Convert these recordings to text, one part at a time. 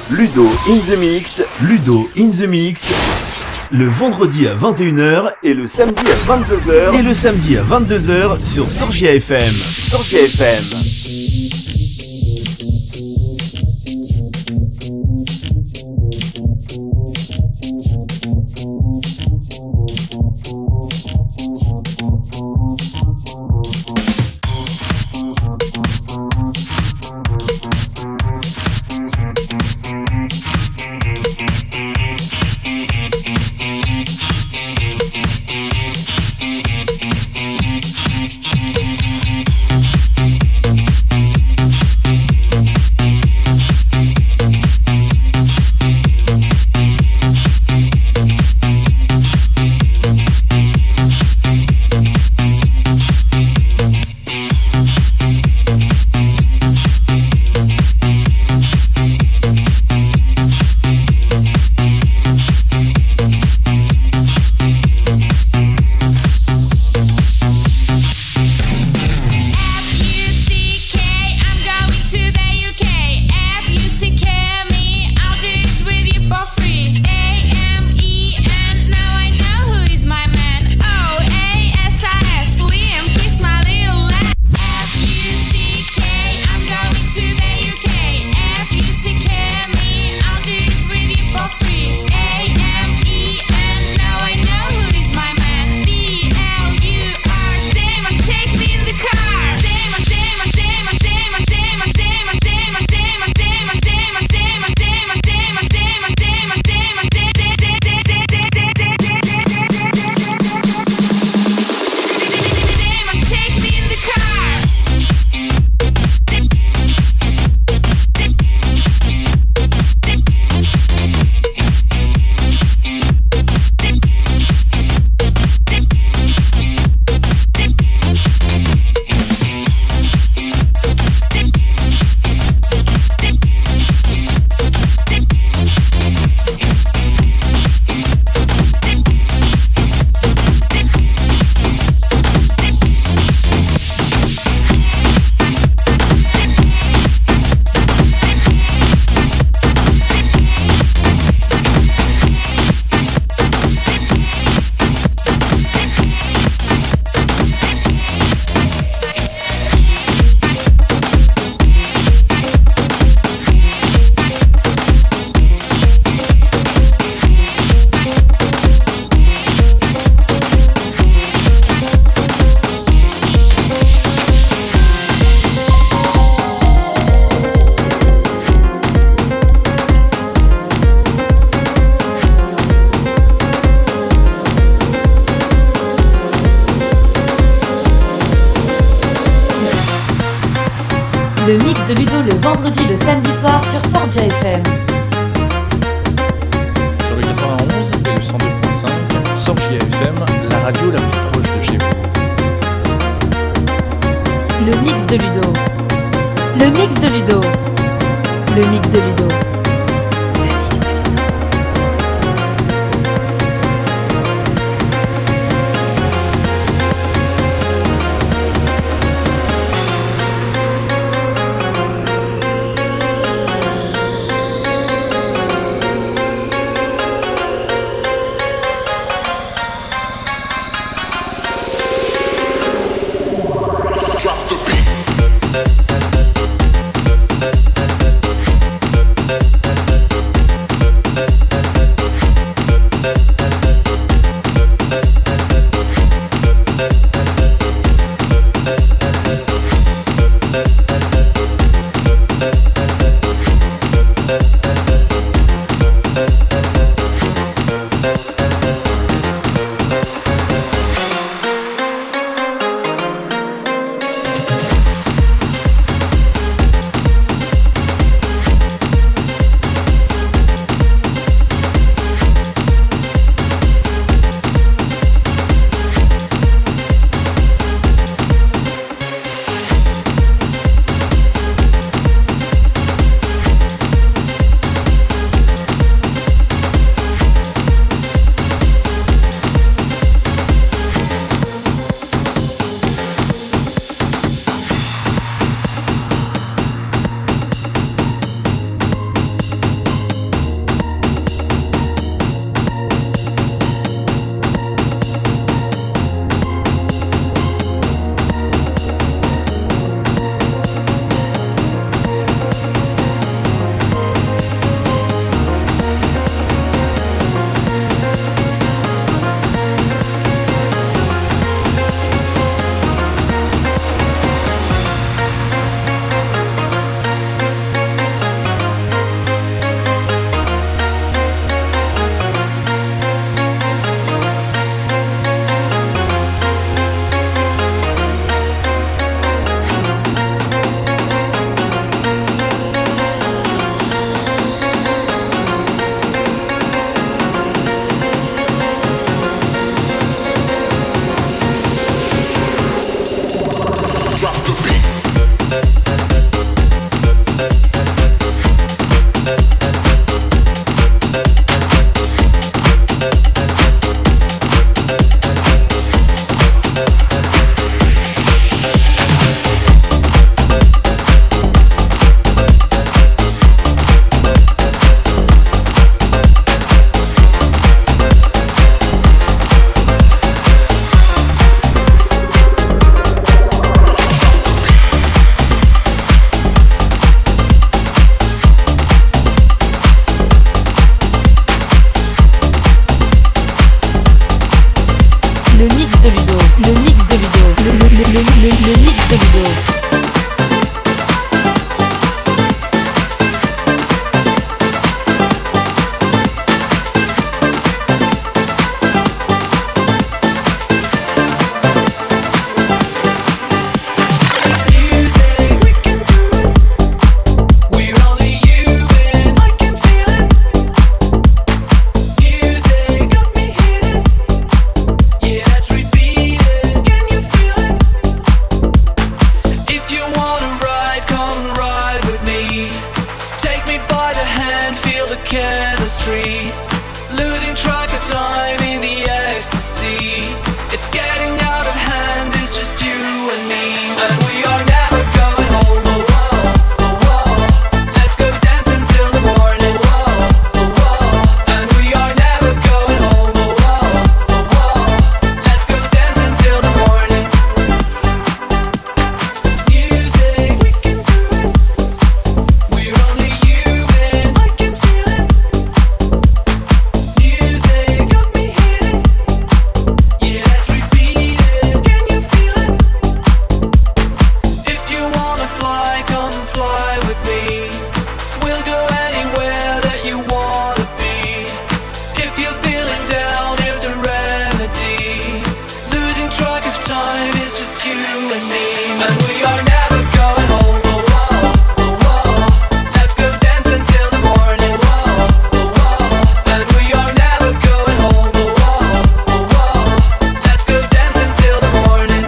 Ludo in the Mix, Ludo in the Mix, le vendredi à 21h et le samedi à 22h. Et le samedi à 22h sur Sorgia FM. Sorgia FM. Le mix de Ludo le vendredi, le samedi soir sur Sorgia FM. Sur le 91 et le 102.5, Sorgia FM, la radio la plus proche de chez vous. Le mix de Ludo. Le mix de Ludo. Le mix de Ludo. chemistry, losing track of time in the ecstasy. It's getting out of hand, it's just you and me, and we are never going home. Oh, whoa, oh, whoa. Let's go dance until the morning. Whoa, oh, whoa. And we are never going home. Oh, whoa, oh, whoa. Let's go dance until the morning. Music, we can do it. We're only human. I can feel it. Music got me hitting. Yeah, let's repeat it. Can you feel it? If you wanna fly, come fly with me. We'll go anywhere that you wanna be. If you're feeling down, here's the remedy. Losing track of time is just you and me, and we are never going home. Oh, whoa, oh, whoa. Let's go dance until the morning. Whoa, oh, whoa. And we are never going home. Oh, whoa, oh, whoa. Let's go dance until the morning.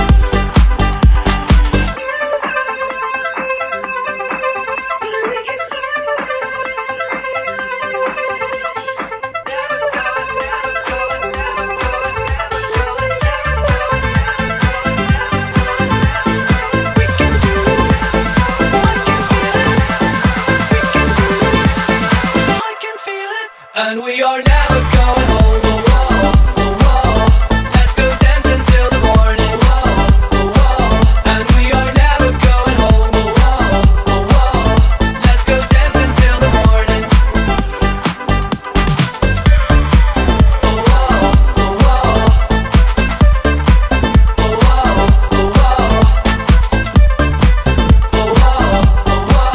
And we are never going home. Oh, whoa, oh, whoa. Let's go dance until the morning. Whoa, oh, whoa. And we are never going home. Oh, whoa, oh, whoa. Let's go dance until the morning. Oh, whoa, oh, whoa. Oh, whoa, oh, whoa. Oh, whoa, oh, whoa.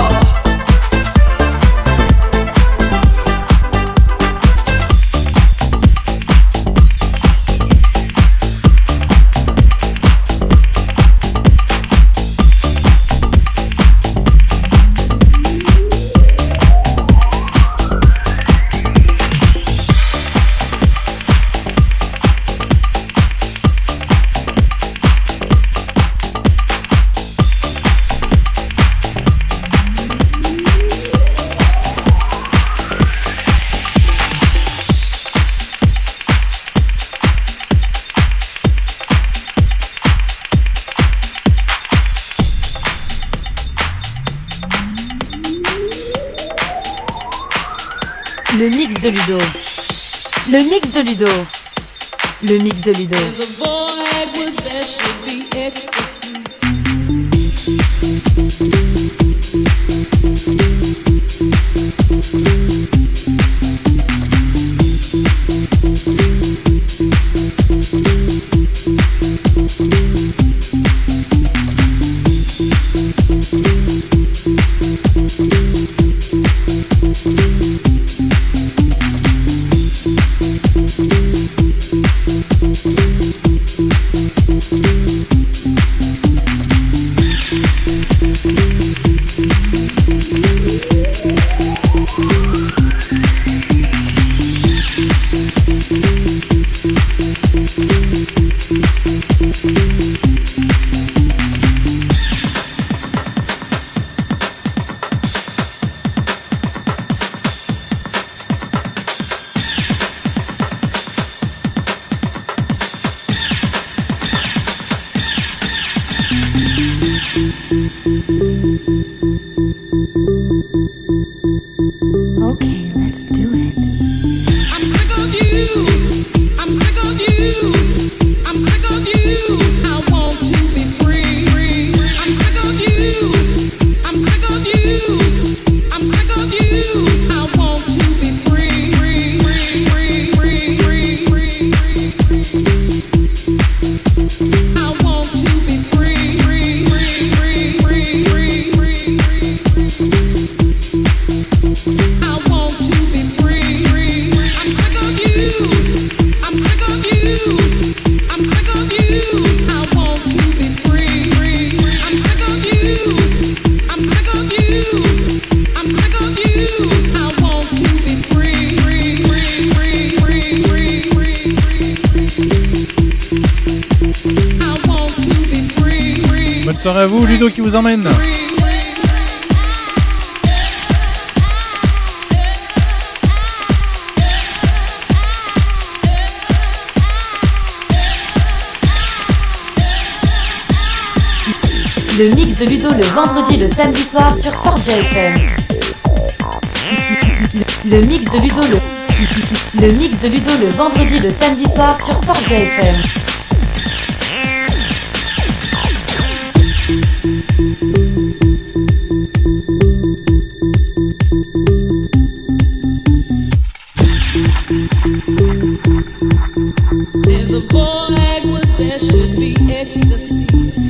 Le mix de Ludo. Le mix de Ludo. Le mix de Ludo. There's a void where there should be ecstasy. Okay, let's do it. I'm sick of you. I'm sick of you. I'm sick of you. I want to be free. I'm sick of you. I'm sick of you. I'm sick of you. I want to be free. I want to be free. I want to be free. I'm sick of you. I'm sick of you. I'm sick of you. I want to be free. I'm sick of you. I'm sick of you. I'm sick of you. I want to be free. I want to be free. Bonne soirée à vous, Ludo qui vous emmène. Le mix de Ludo le vendredi et le samedi soir sur Sorgia FM. Le mix de Ludo le mix de Ludo le vendredi et le samedi soir sur Sorgia FM. There's a void where there should be ecstasy.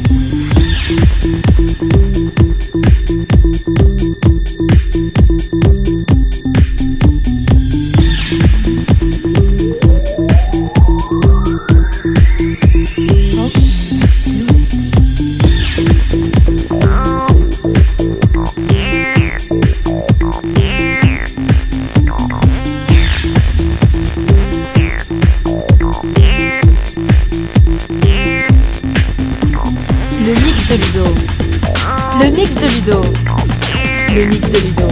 Le mix de Ludo. Le mix de Ludo.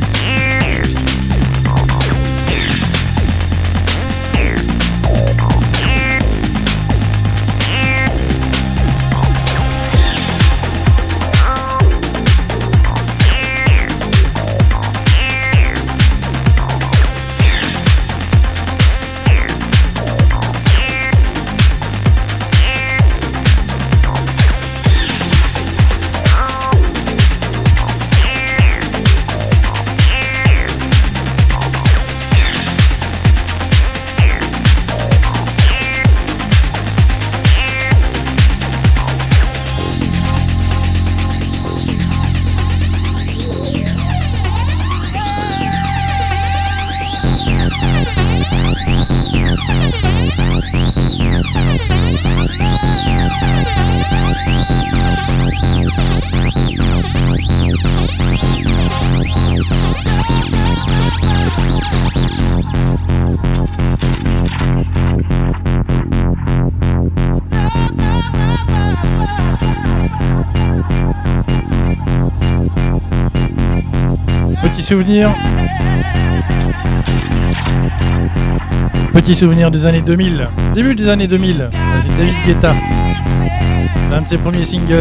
Petit souvenir des années 2000, début des années 2000, avec David Guetta. C'est un de ses premiers singles.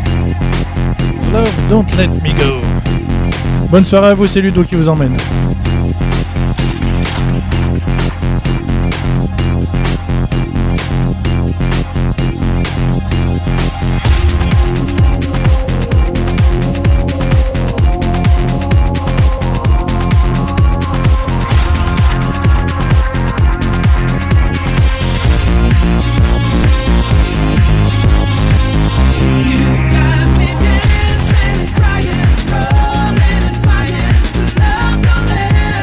Love Don't Let Me Go. Bonne soirée à vous, c'est Ludo qui vous emmène. Crying, rolling and fighting, love don't let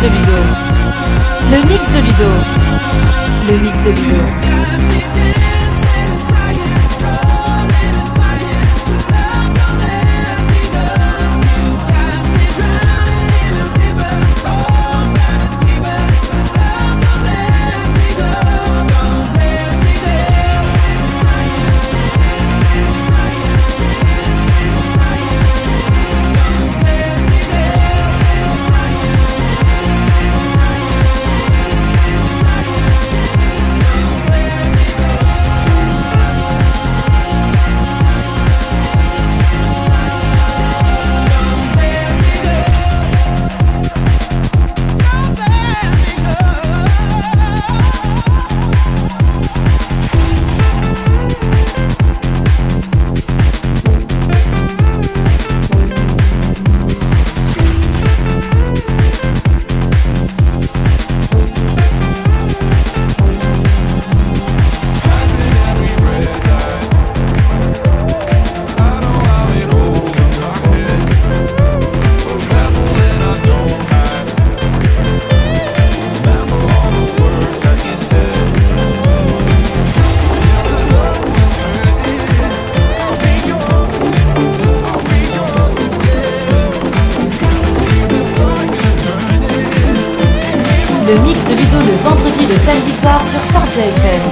de Ludo. Le mix de Ludo. Le mix de Ludo. Le mix de Ludo le vendredi et le samedi soir sur Sorgia FM.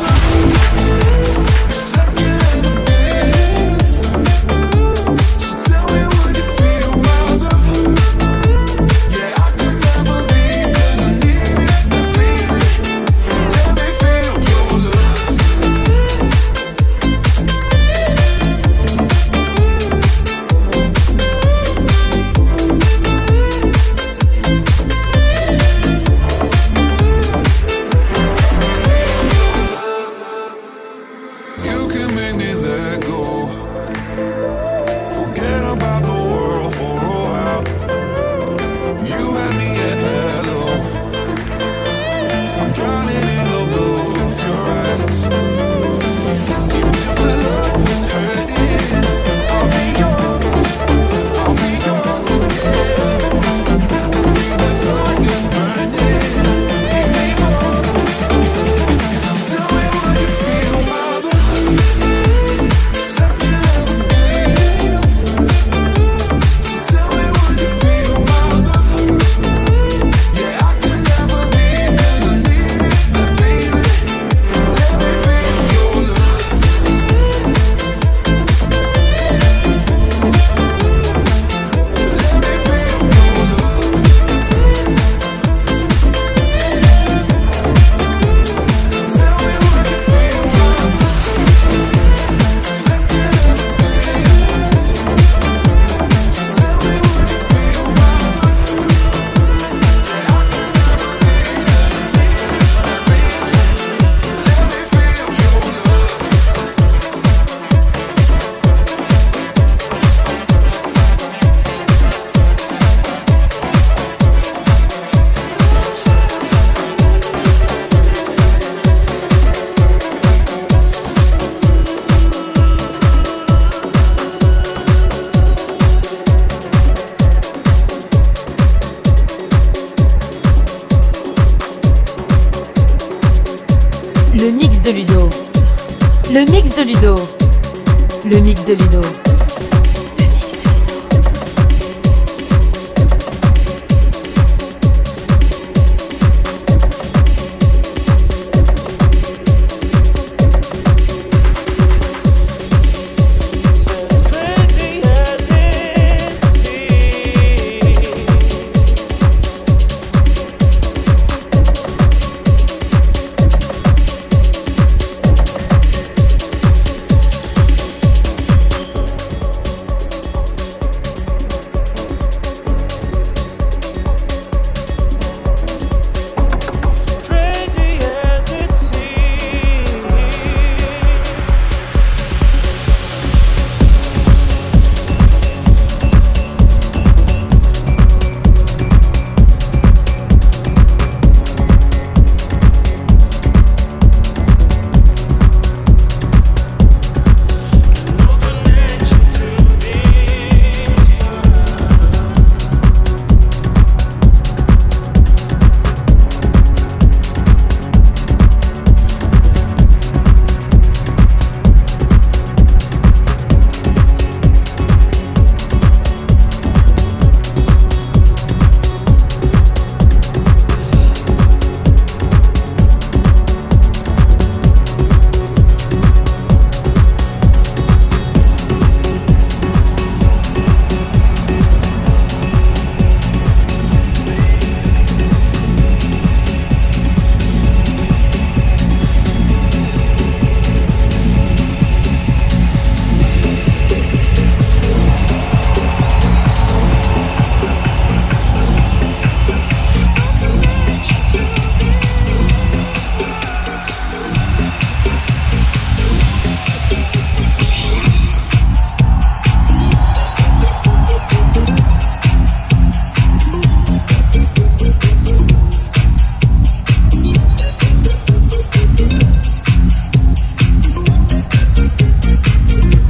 Le mix de Ludo. Le mix de Ludo. Le mix de Ludo.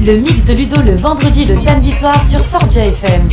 Le mix de Ludo le vendredi et le samedi soir sur Sorgia FM.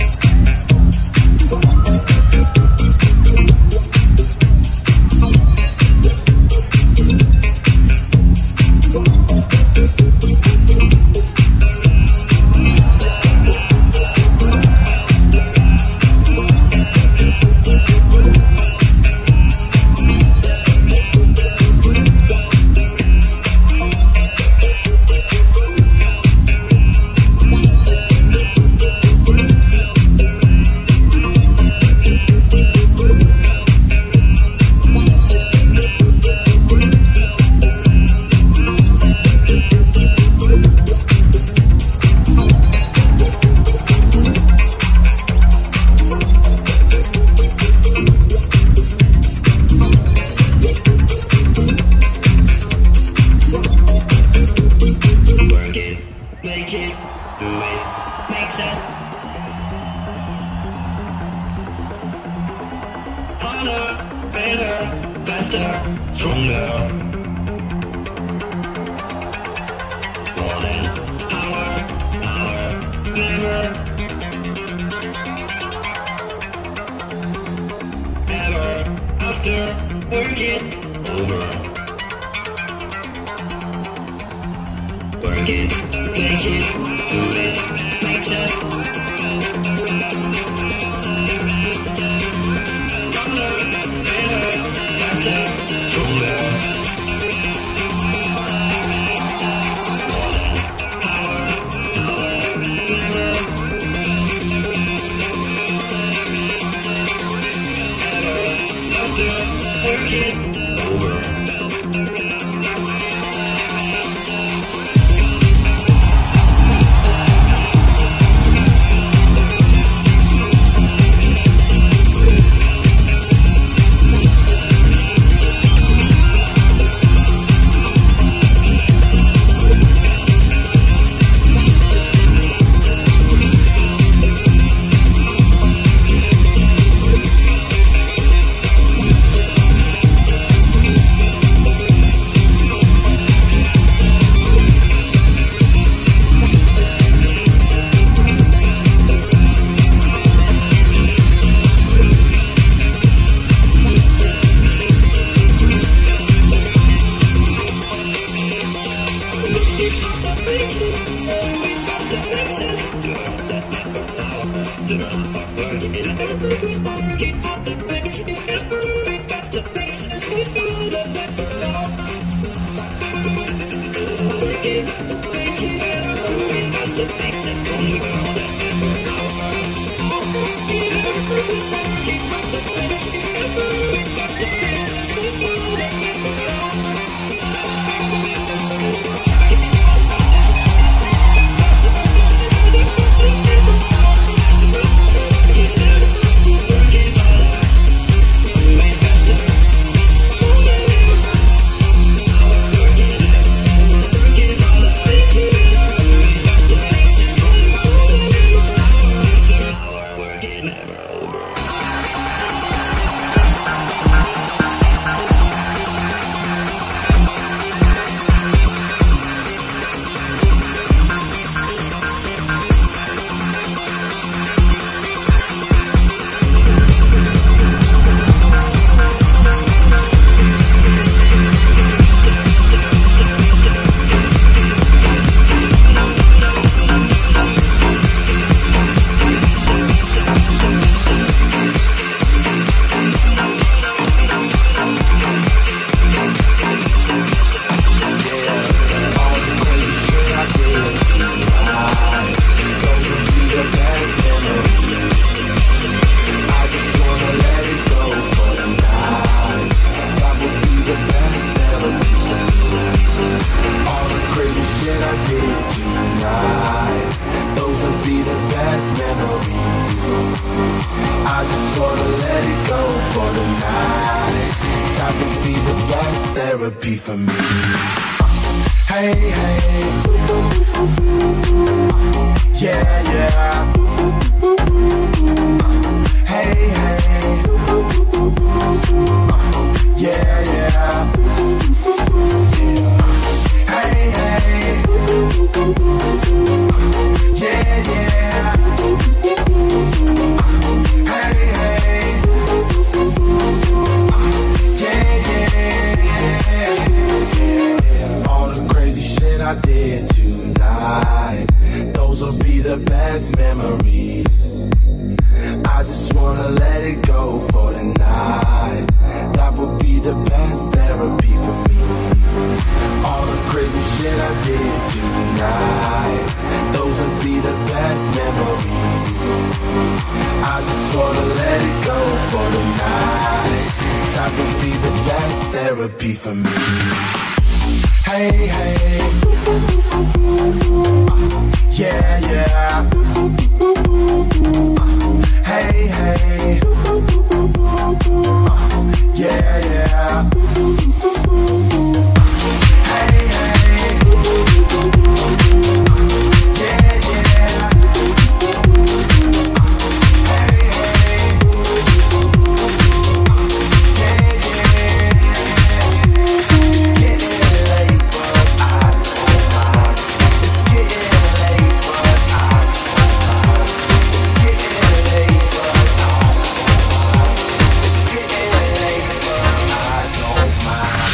therapy for me. Hey, hey. Yeah, yeah. Hey, hey. Yeah, yeah. Hey, hey. Yeah, yeah. Hey, hey. Yeah. All the crazy shit I did tonight, those will be the best memories. I just wanna let it go for the night. That would be the best therapy for me. All the crazy shit I did tonight, those will be the best memories. I just wanna let it go for the night. That would be the best therapy for me. Hey, hey. Yeah, yeah. Hey, hey. Yeah, yeah. Hey, hey. Yeah, yeah. Hey, hey. Yeah, yeah. It's getting late, but I don't mind. It's getting late, but I don't mind. It's getting late, but I don't mind. It's getting late, but I don't mind.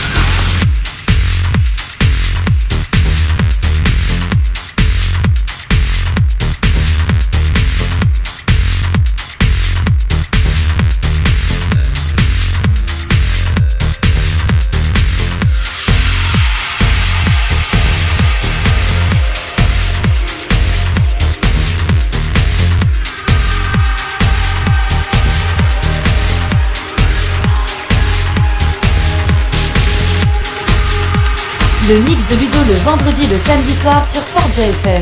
Le mix de Ludo le vendredi et le samedi soir sur Sorgia FM.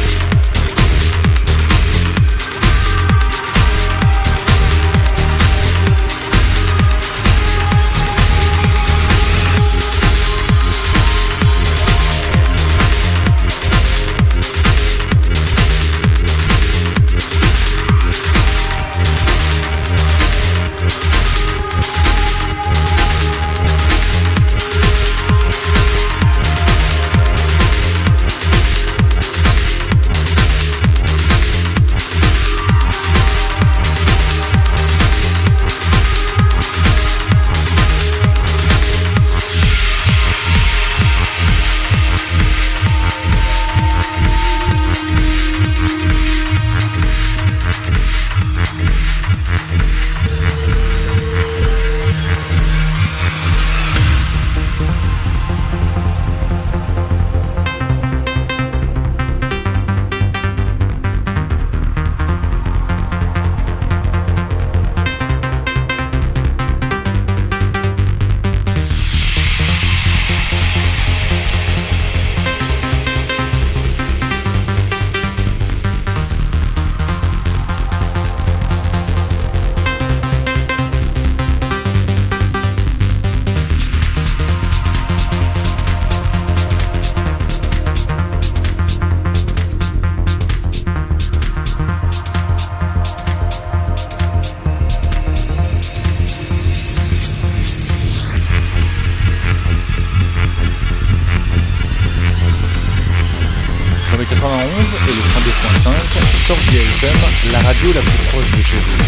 Le 91 et le 32.5, Sorgia FM, la radio la plus proche de chez vous.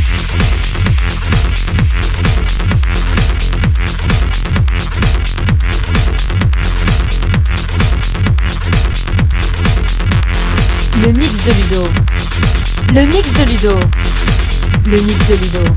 Le mix de Ludo. Le mix de Ludo. Le mix de Ludo.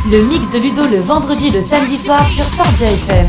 Le mix de Ludo le vendredi et le samedi soir sur Sordia FM.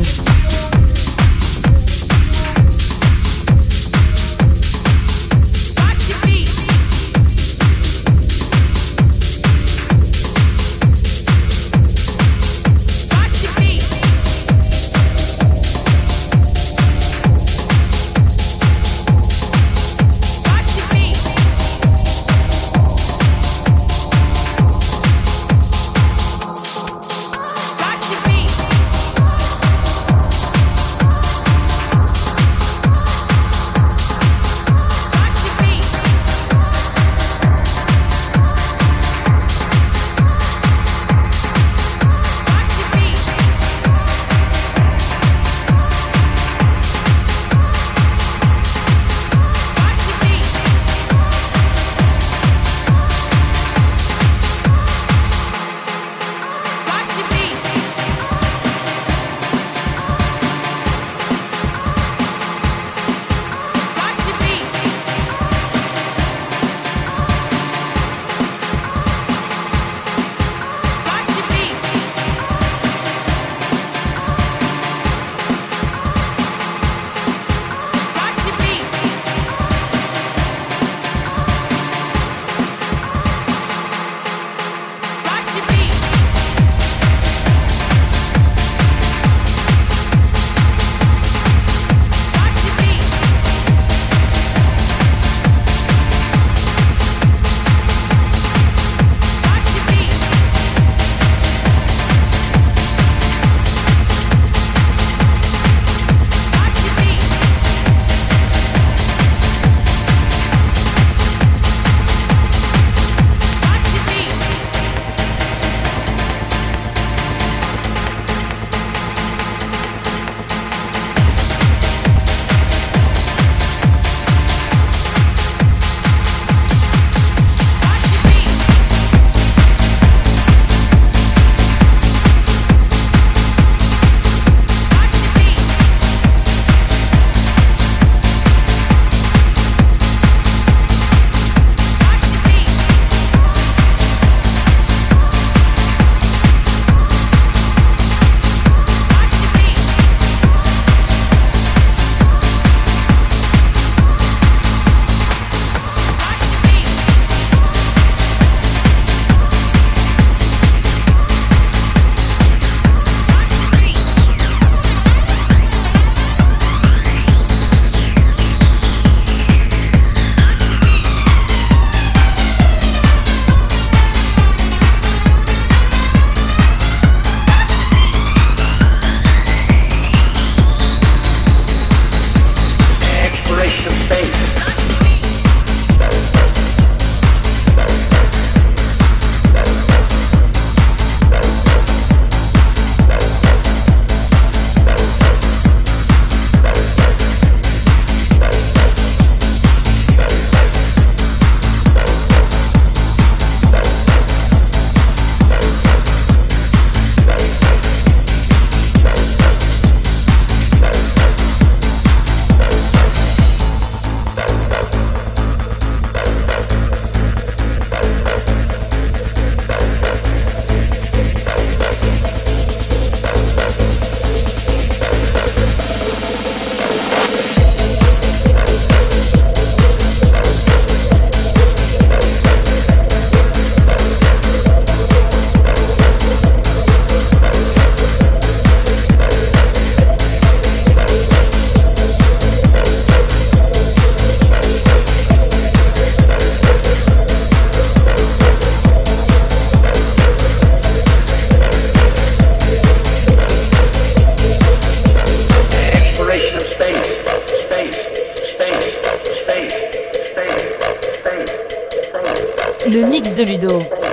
Le mix de Ludo.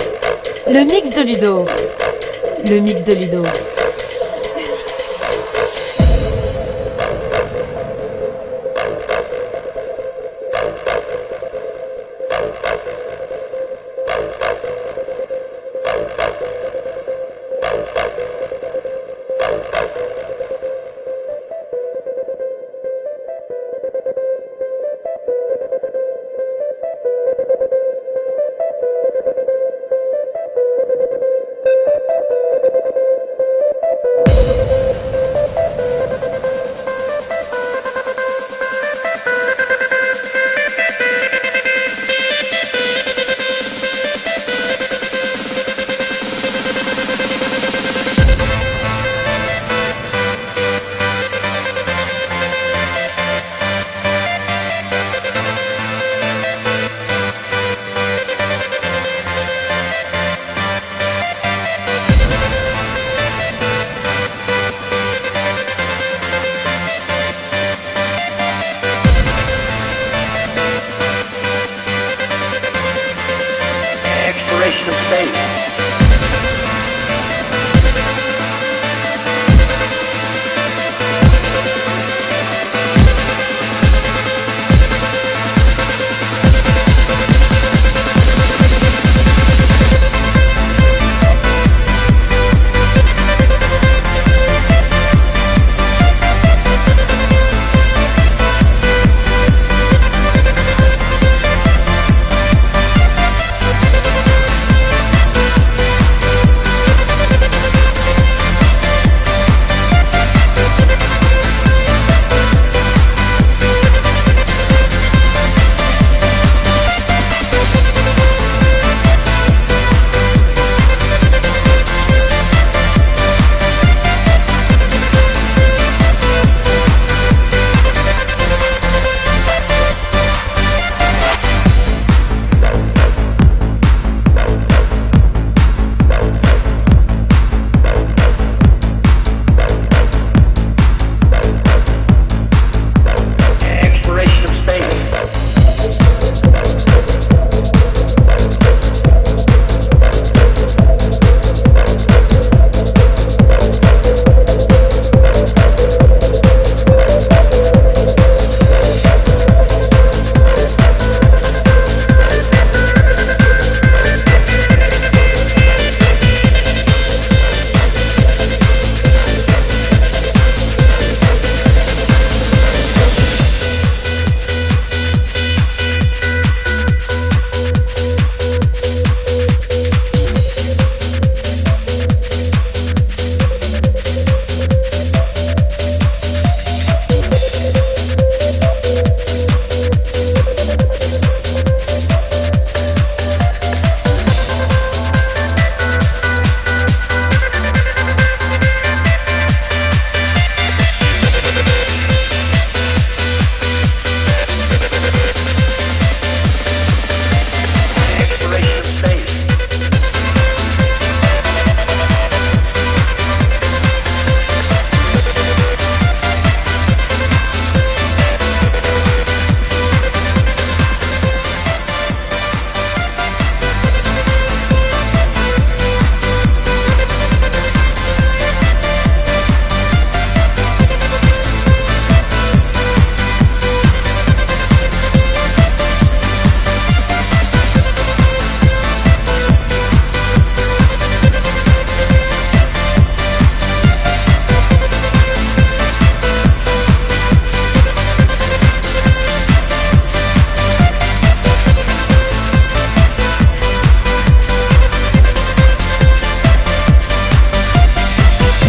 Le mix de Ludo. Le mix de Ludo.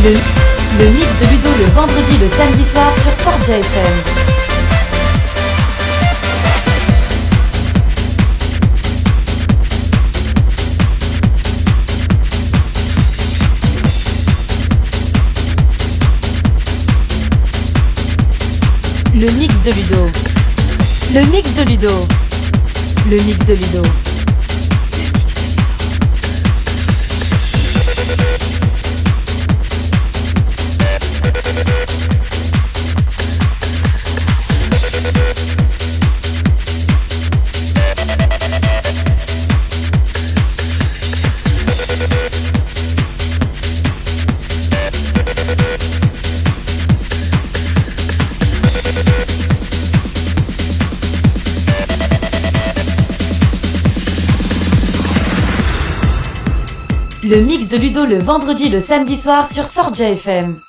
Le mix de Ludo le vendredi, le samedi soir sur Sorgia FM. Le mix de Ludo. Le mix de Ludo. Le mix de Ludo. Le mix de Ludo le vendredi, le samedi soir sur Sorgia FM.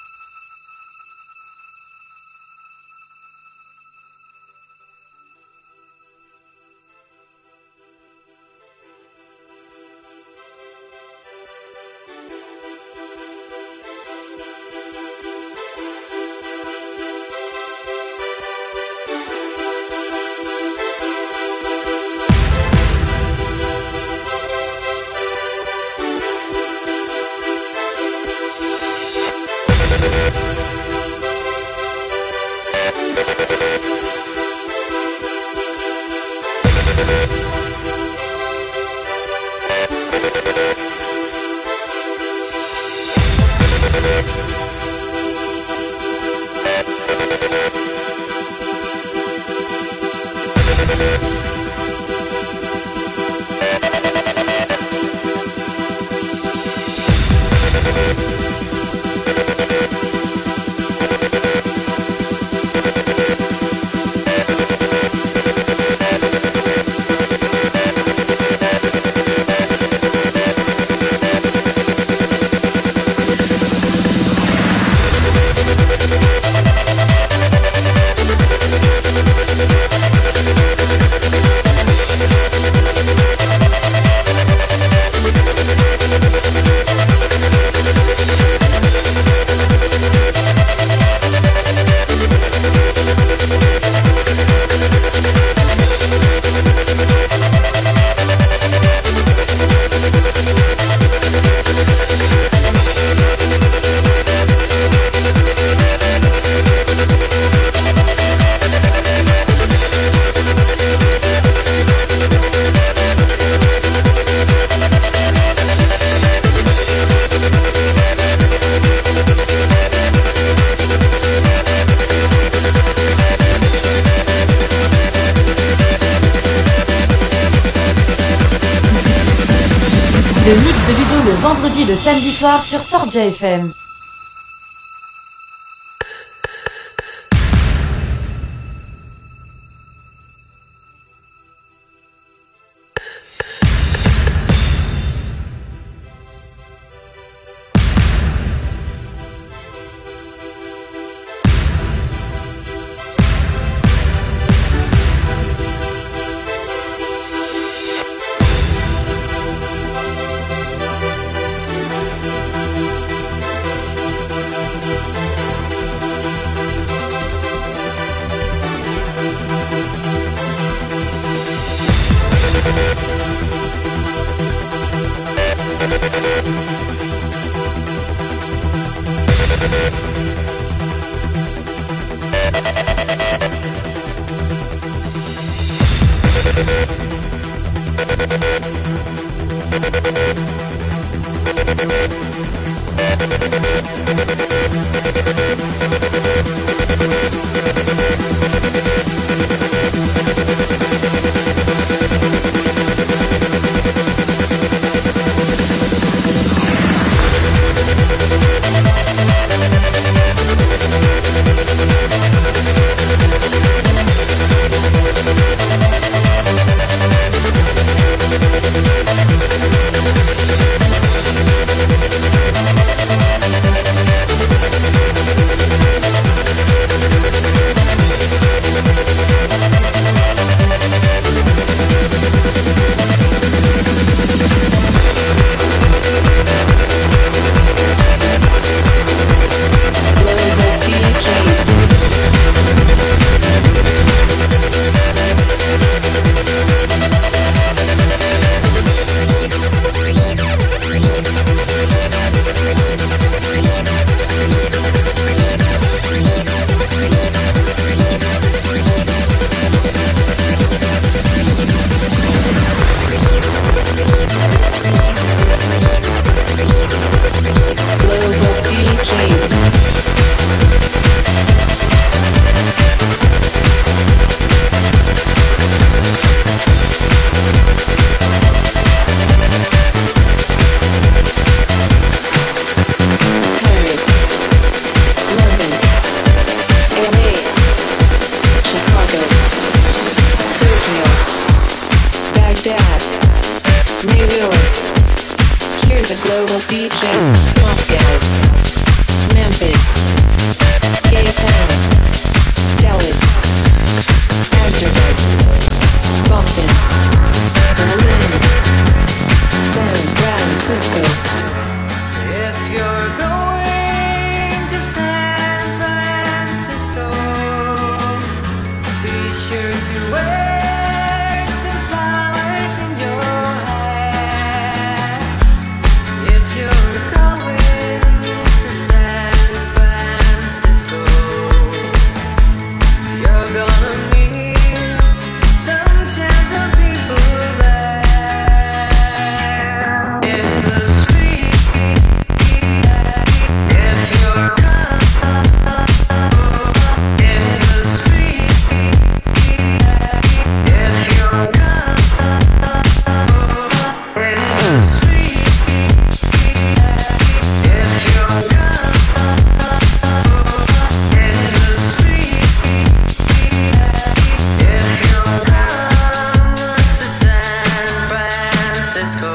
Le mix de Ludo le vendredi, le samedi soir sur Sorgia FM. global DJs, Moscow, Memphis, Cape Town, Dallas, Amsterdam, Boston, Berlin, San Francisco. If you're going to San Francisco, be sure to wear some flowers in your hair. If you're going to San Francisco, you're gonna meet some gentle people there. In the street, if you're in the street, if you're in the street, if you're in the street, if you're to San Francisco.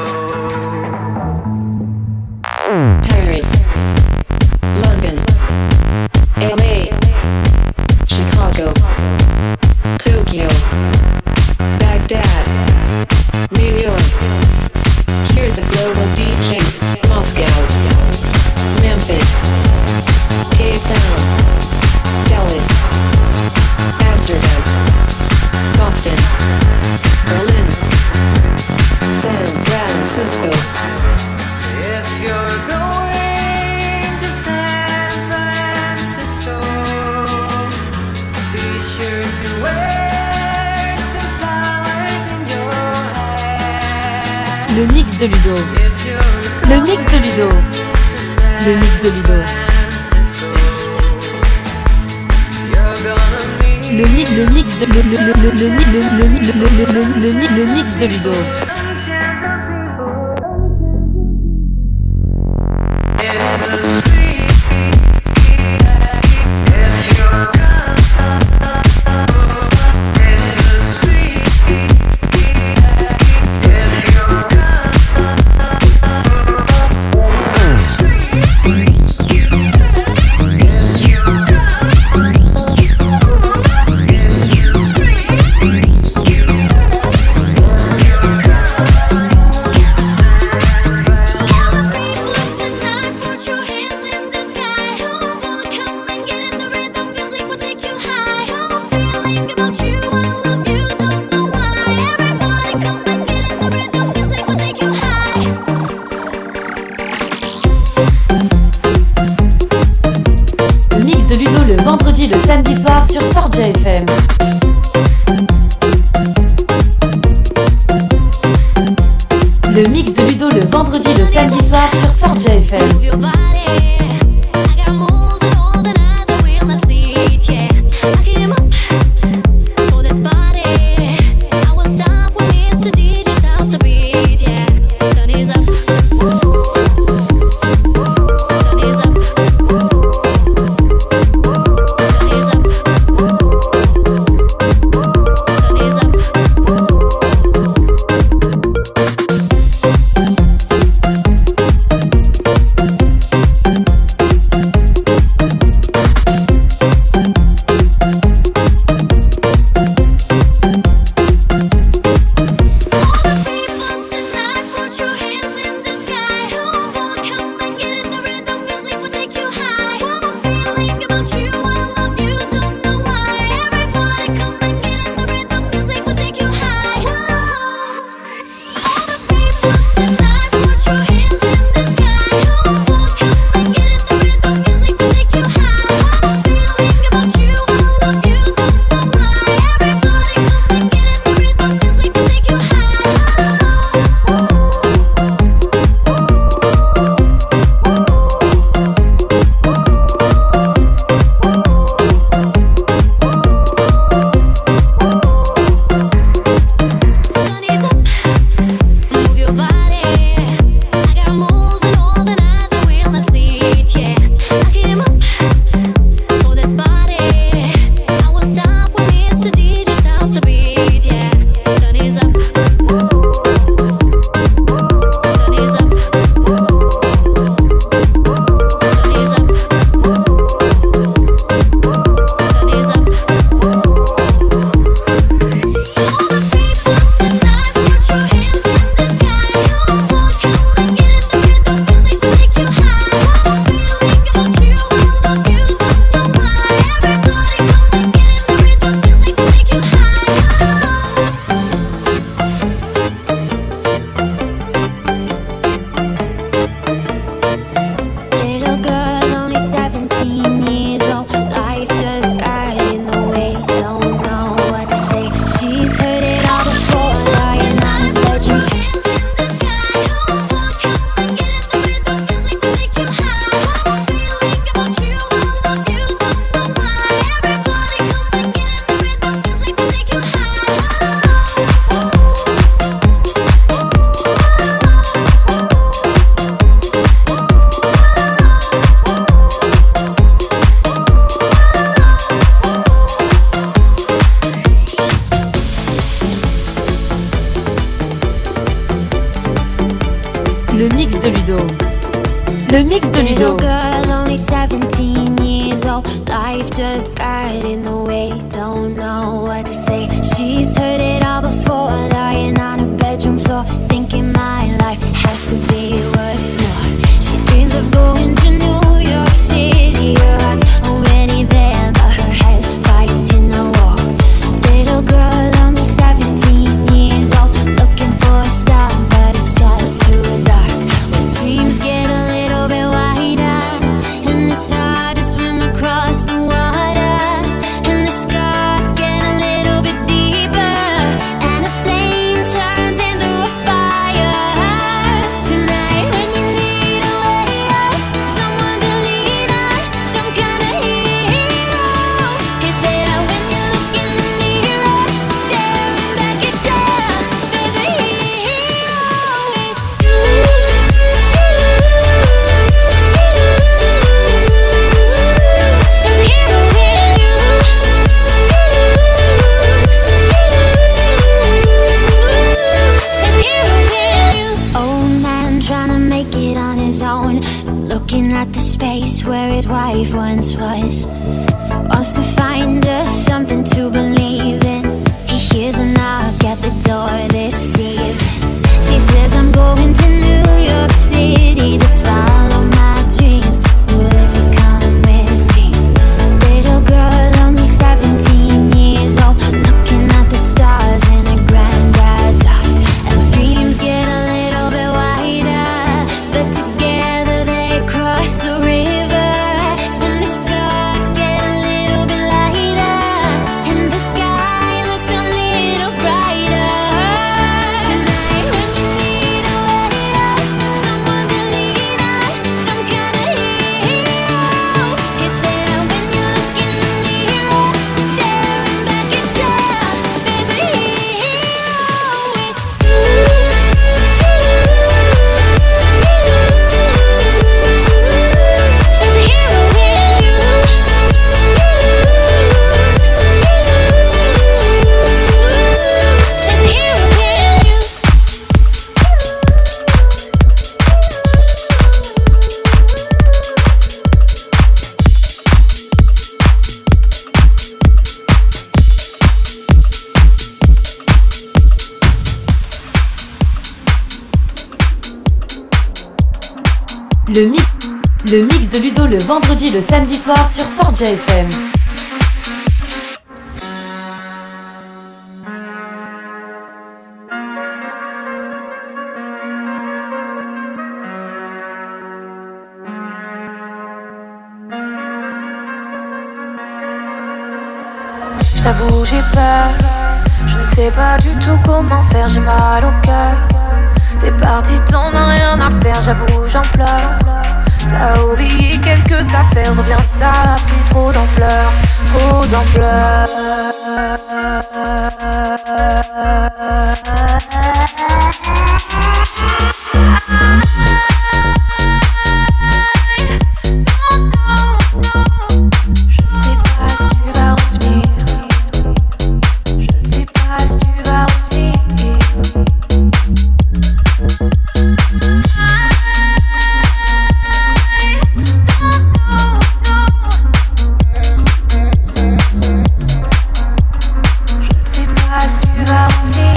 Paris, London, LA, Chicago, Tokyo, Baghdad, New York. Hear the global DJs, Moscow, Memphis, Cape Town, Dallas, Amsterdam, Boston, Berlin, San Francisco. If you're going to San Francisco, be sure to wear some flowers in your hair. Le mix de Ludo. If you're Le mix de Ludo. Le mix de Ludo. you're gonna meet Le mix de Ludo. in the street. If you're in the street, if you're Le vendredi, le samedi soir sur Sorgia FM. Le mix de Ludo le vendredi, le samedi soir sur Sorgia FM. life just got in the way. Don't know what to say. She's heard it all before, lying on her bedroom floor, thinking my life has to be worth more. She dreams of going to New York City. Her heart's already there, but her head's fighting a war. Little girl, only 17 years old, looking for a star, but it's just too dark. When dreams get a little bit wider, and it's hard to swim across the water, and the scars get a little bit deeper, and a flame turns into a fire. Tonight when you need a way out, someone to lean on, some kind of hero. Is there when you look in the mirror, staring back at you, there's a hero with you. There's a hero in you. There's a hero in you. Old man trying to make it on his own, looking at the space where his wife once was. Wants to find us something to believe in. He hears a knock at the door this eve. She says, I'm going to New York City to follow my dreams. Would you come with me? Little girl, only 17 years old, looking at the stars in her granddad's eye. And dreams get a little bit wider, but together they cross the river. And the scars get a little bit lighter, and the sky looks a little brighter. Tonight when you need a way out, someone to lean on, some kind of hero. Is there when you look in the mirror, staring back at you, there's a hero with you. There's a hero in you. There's a hero in you. Le mix de Ludo le vendredi, le samedi soir sur Sorgia FM. Je t'avoue, j'ai peur. Je ne sais pas du tout comment faire, j'ai mal au cœur. T'es parti, t'en as rien à faire, j'avoue, j'en pleure. T'as oublié quelques affaires, reviens, ça a pris trop d'ampleur, trop d'ampleur. Je sais pas si tu vas revenir. Je sais pas si tu vas revenir. Je sais pas si tu vas revenir.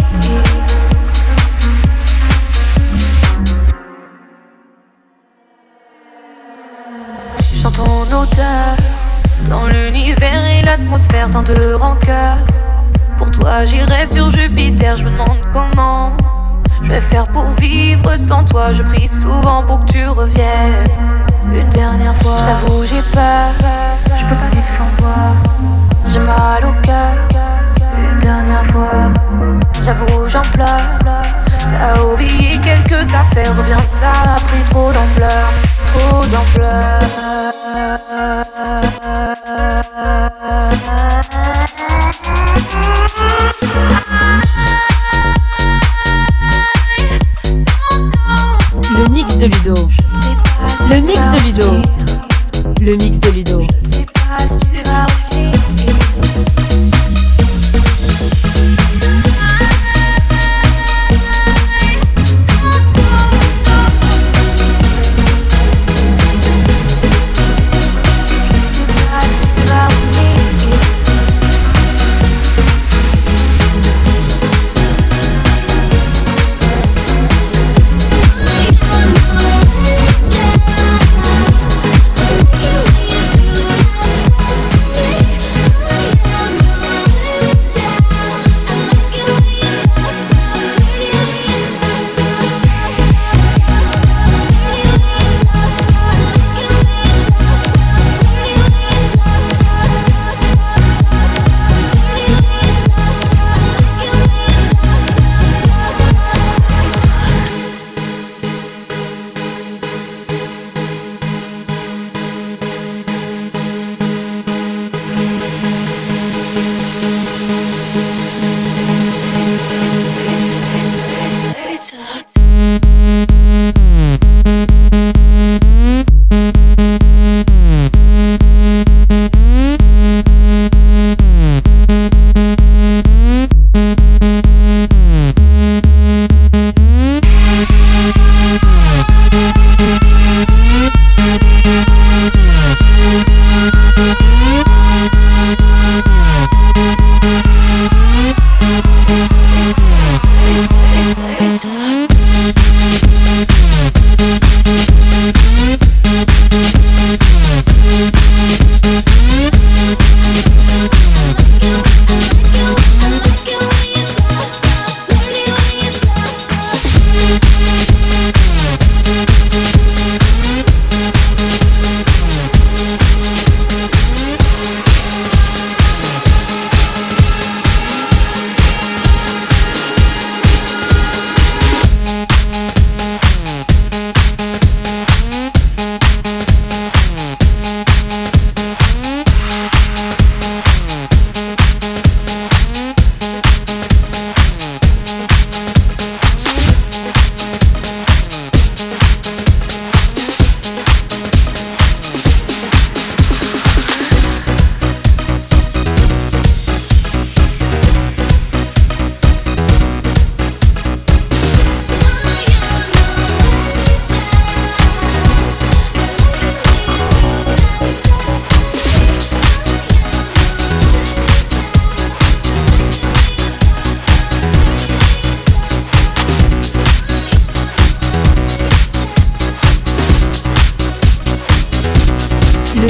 Je sens ton odeur dans l'univers et l'atmosphère, tant de rancœur. Pour toi j'irai sur Jupiter, je me demande comment je vais faire pour vivre sans toi. Je prie souvent pour que tu reviennes une dernière fois. Je t'avoue, j'ai peur, je peux pas vivre sans toi. J'ai mal au cœur, une dernière fois. J'avoue, j'en pleure. T'as oublié quelques affaires, reviens, ça a pris trop d'ampleur, trop d'ampleur. Le mix de Ludo. Le mix de Ludo. Le mix de Ludo. Je sais pas si tu vas revenir. Je sais pas si tu vas revenir.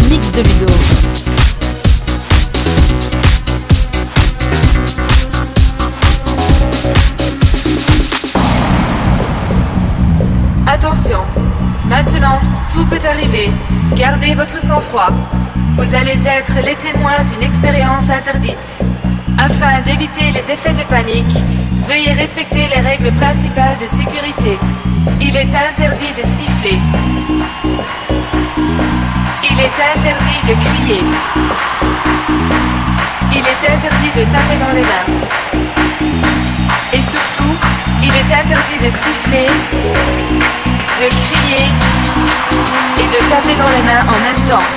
mix de Ludo. Attention, maintenant, tout peut arriver. Gardez votre sang-froid. Vous allez être les témoins d'une expérience interdite. Afin d'éviter les effets de panique, veuillez respecter les règles principales de sécurité. Il est interdit de siffler. Il est interdit de crier. Il est interdit de taper dans les mains. Et surtout, il est interdit de siffler, de crier et de taper dans les mains en même temps.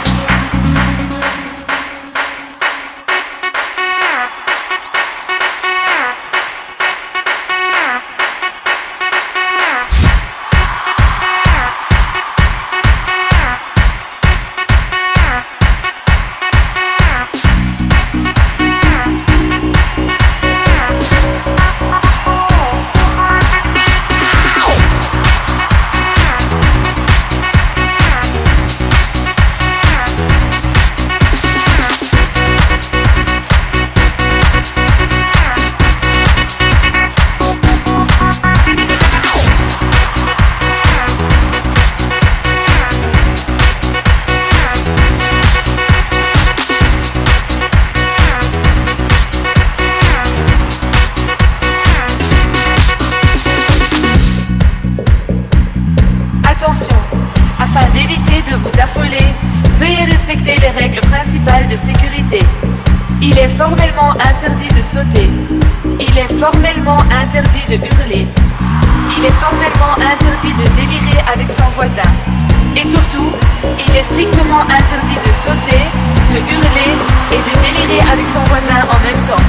Il est formellement interdit de sauter. Il est formellement interdit de hurler. Il est formellement interdit de délirer avec son voisin. Et surtout, il est strictement interdit de sauter, de hurler et de délirer avec son voisin en même temps.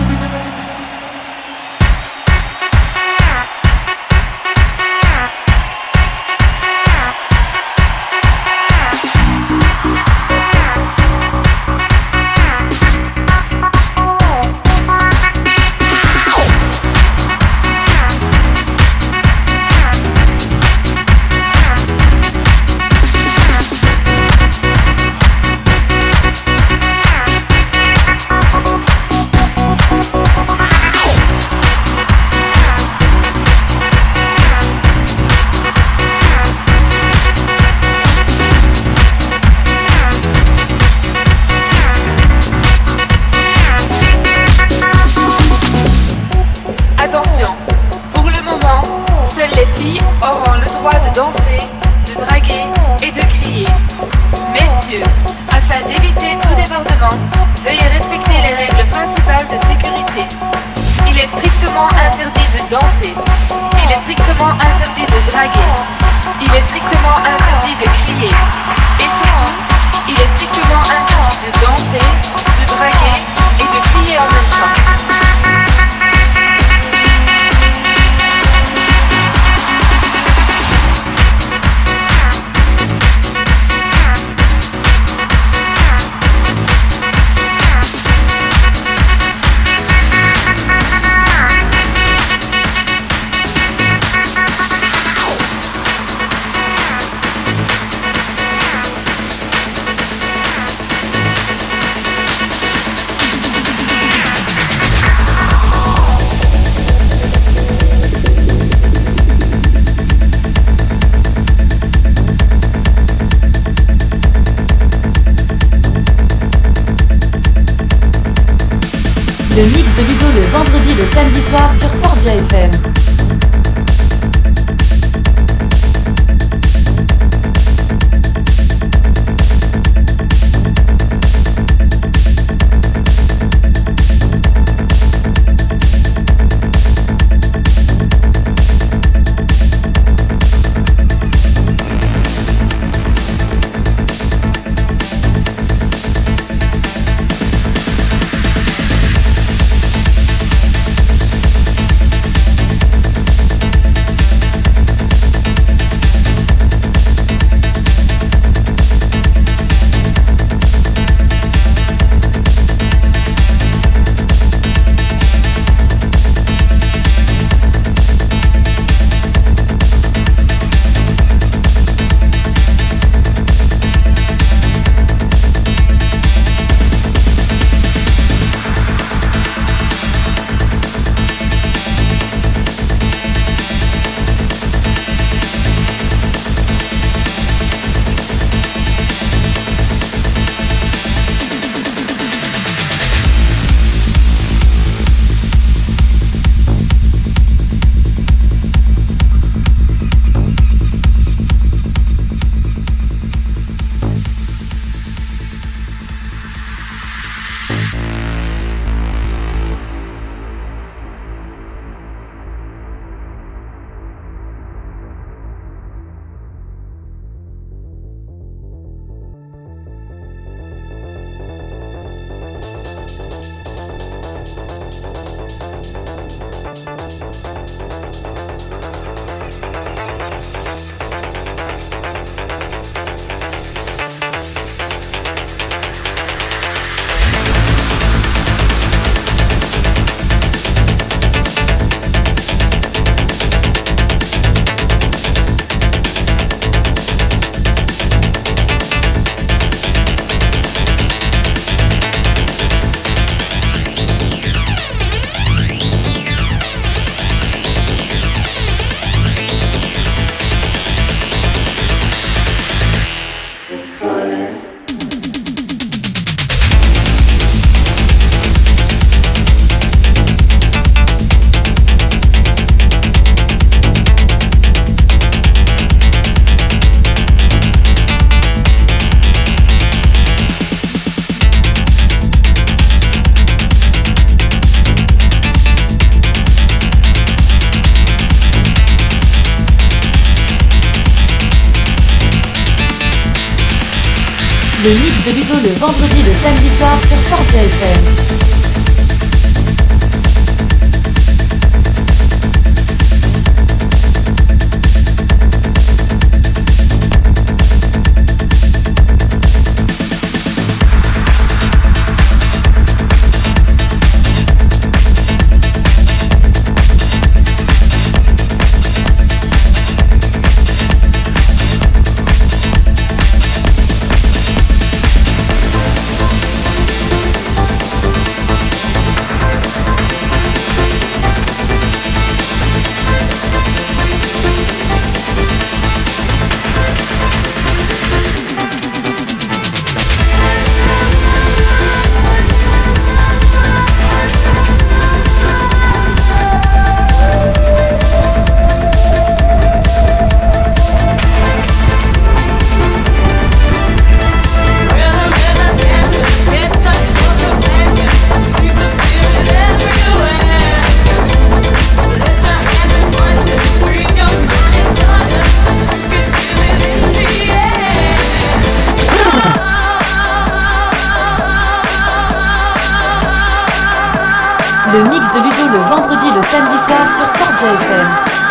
Le mix de Ludo le vendredi et le samedi soir sur Sorgia FM. Le mix de Ludo le vendredi, le samedi soir sur Sorgia FM. Le mix de Ludo le vendredi, le samedi soir sur Sorgia FM.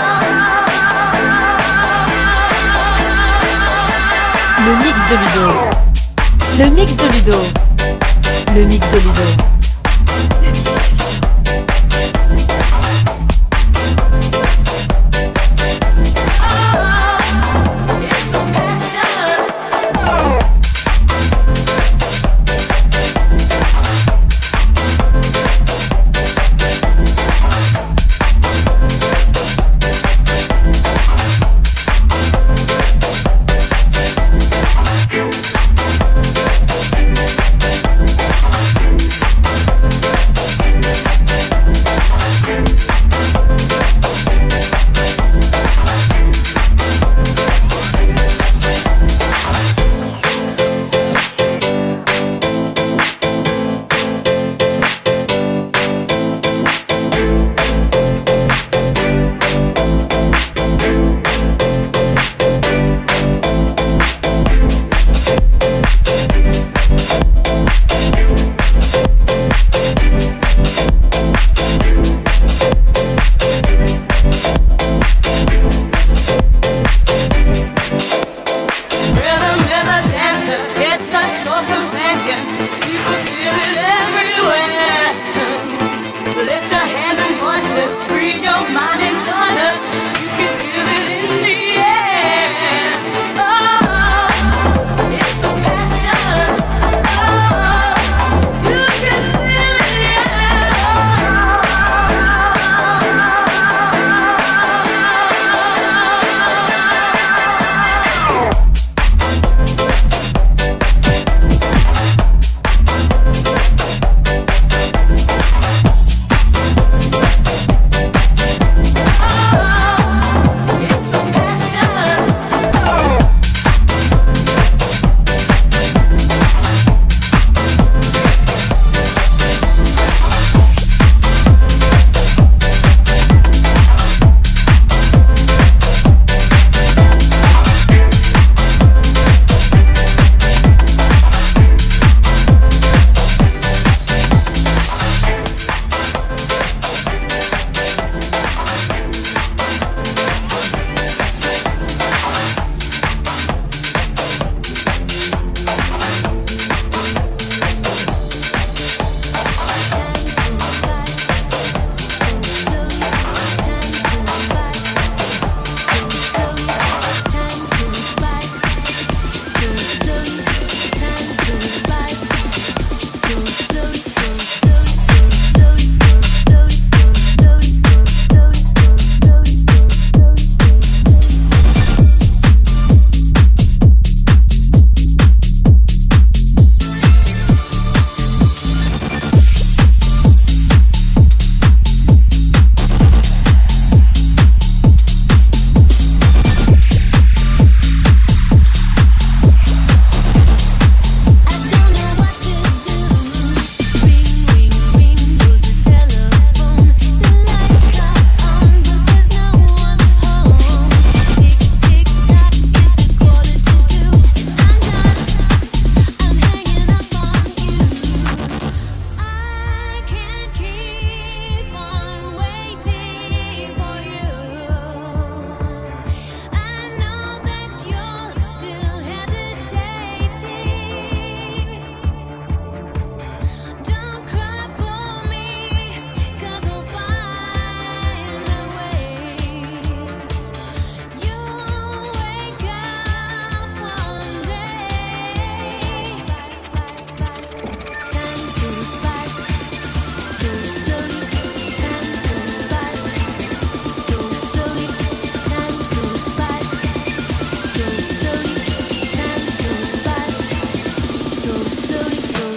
Le mix de Ludo. Le mix de Ludo. Le mix de Ludo.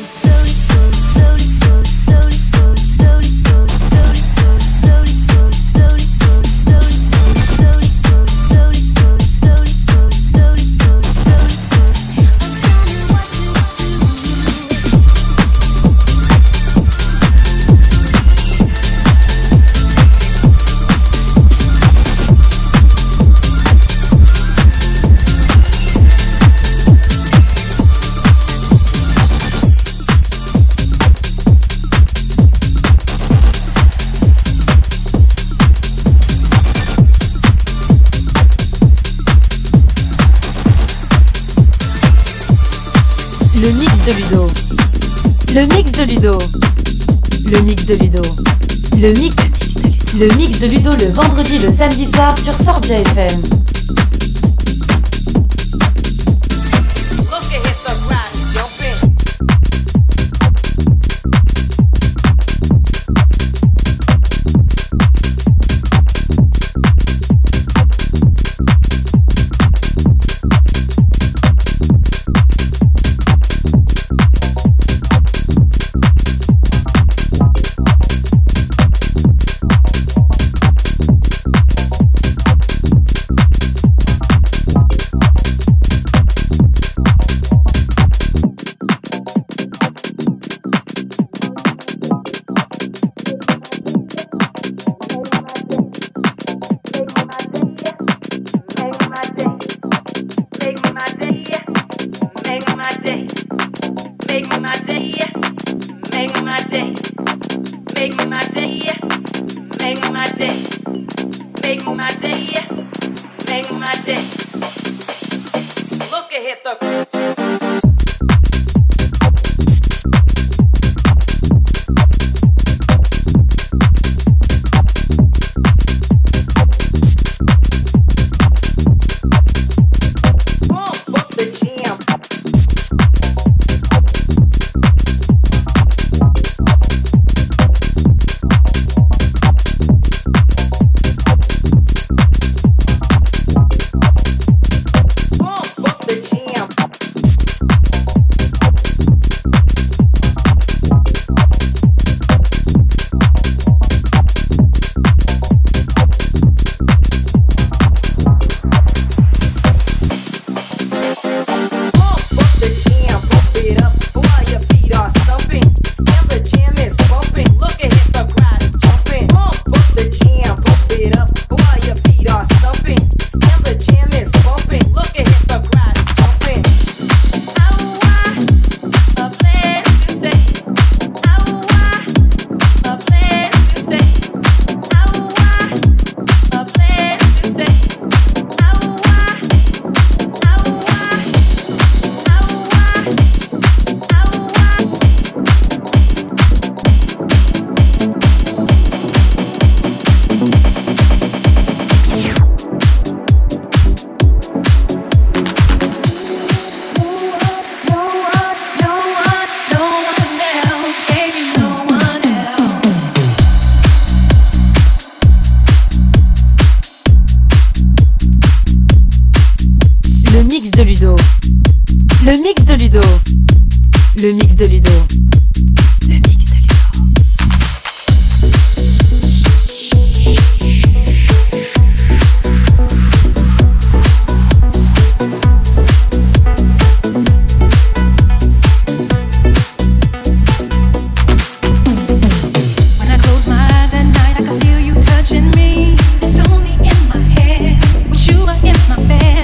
Le mix de Ludo. Le mix de Ludo. Le mix de Ludo le vendredi, le samedi soir sur Sorgia FM.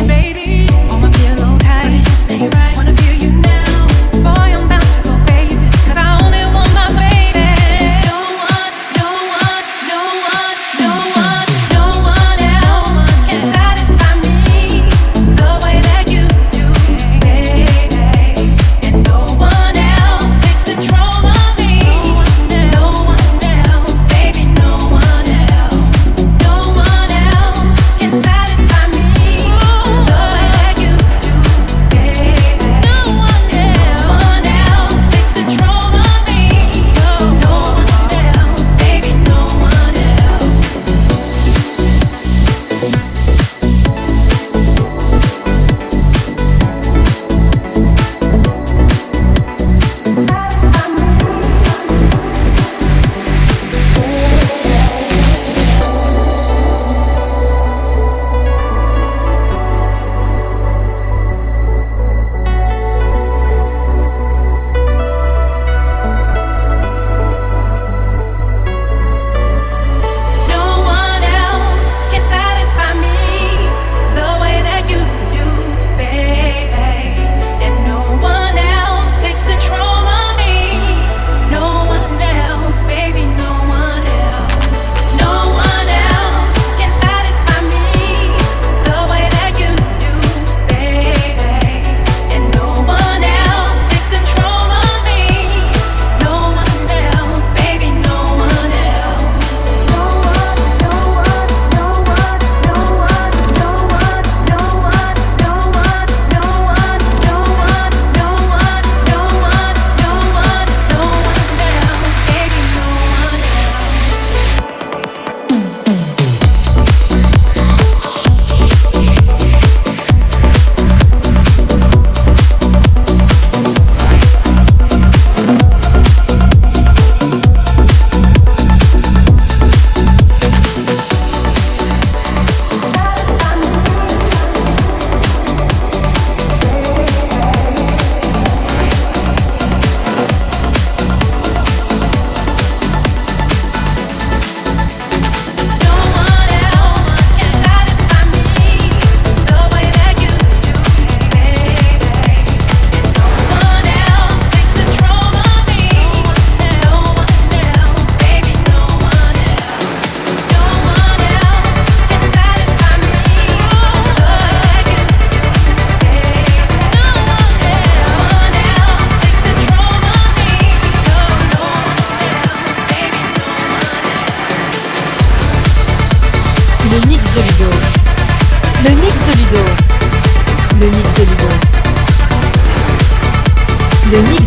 Baby, wanna feel you now. Boy, I'm about to go, baby.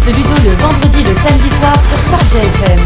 de Ludo le vendredi, le samedi soir sur Sordia FM.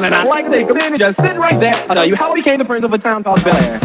and I'd like to take a minute, just sit right there. I'll tell you how I became the prince of a town called Bel Air.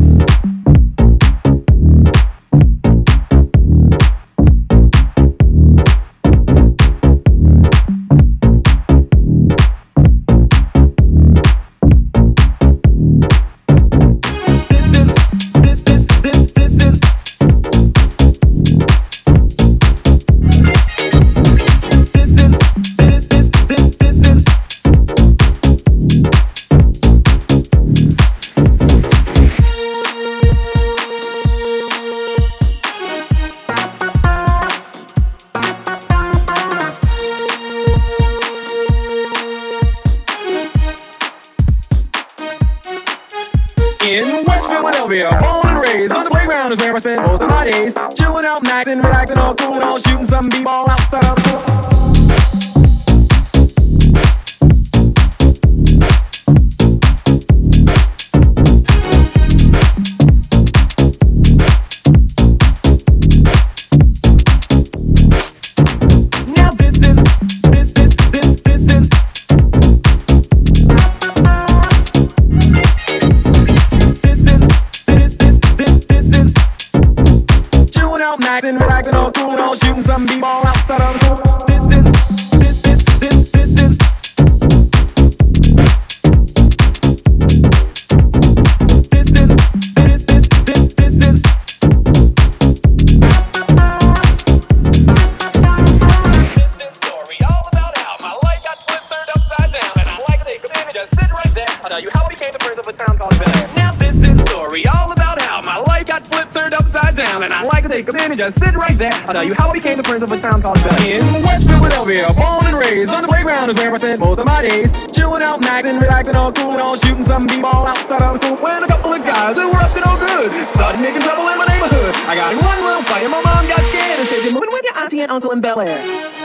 In West Philadelphia, born and raised on the playground is where I spend most of my days. Chilling out, nights and relaxing, all cool and all shooting some b-ball outside of the and relaxing, all cool and all shooting some b-ball outside of the pool. And I'd like to take a minute, just sit right there. I'll tell you how I became the prince of a town called Bel Air. In West Philadelphia, born and raised on the playground is where I spent most of my days. Chilling out, nights and relaxing, all cool and all shooting some b-ball outside of the school. When a couple of guys who were up to no good started making trouble in my neighborhood. I got in one little fight and my mom got scared and said, "You're moving with your auntie and uncle in Bel Air."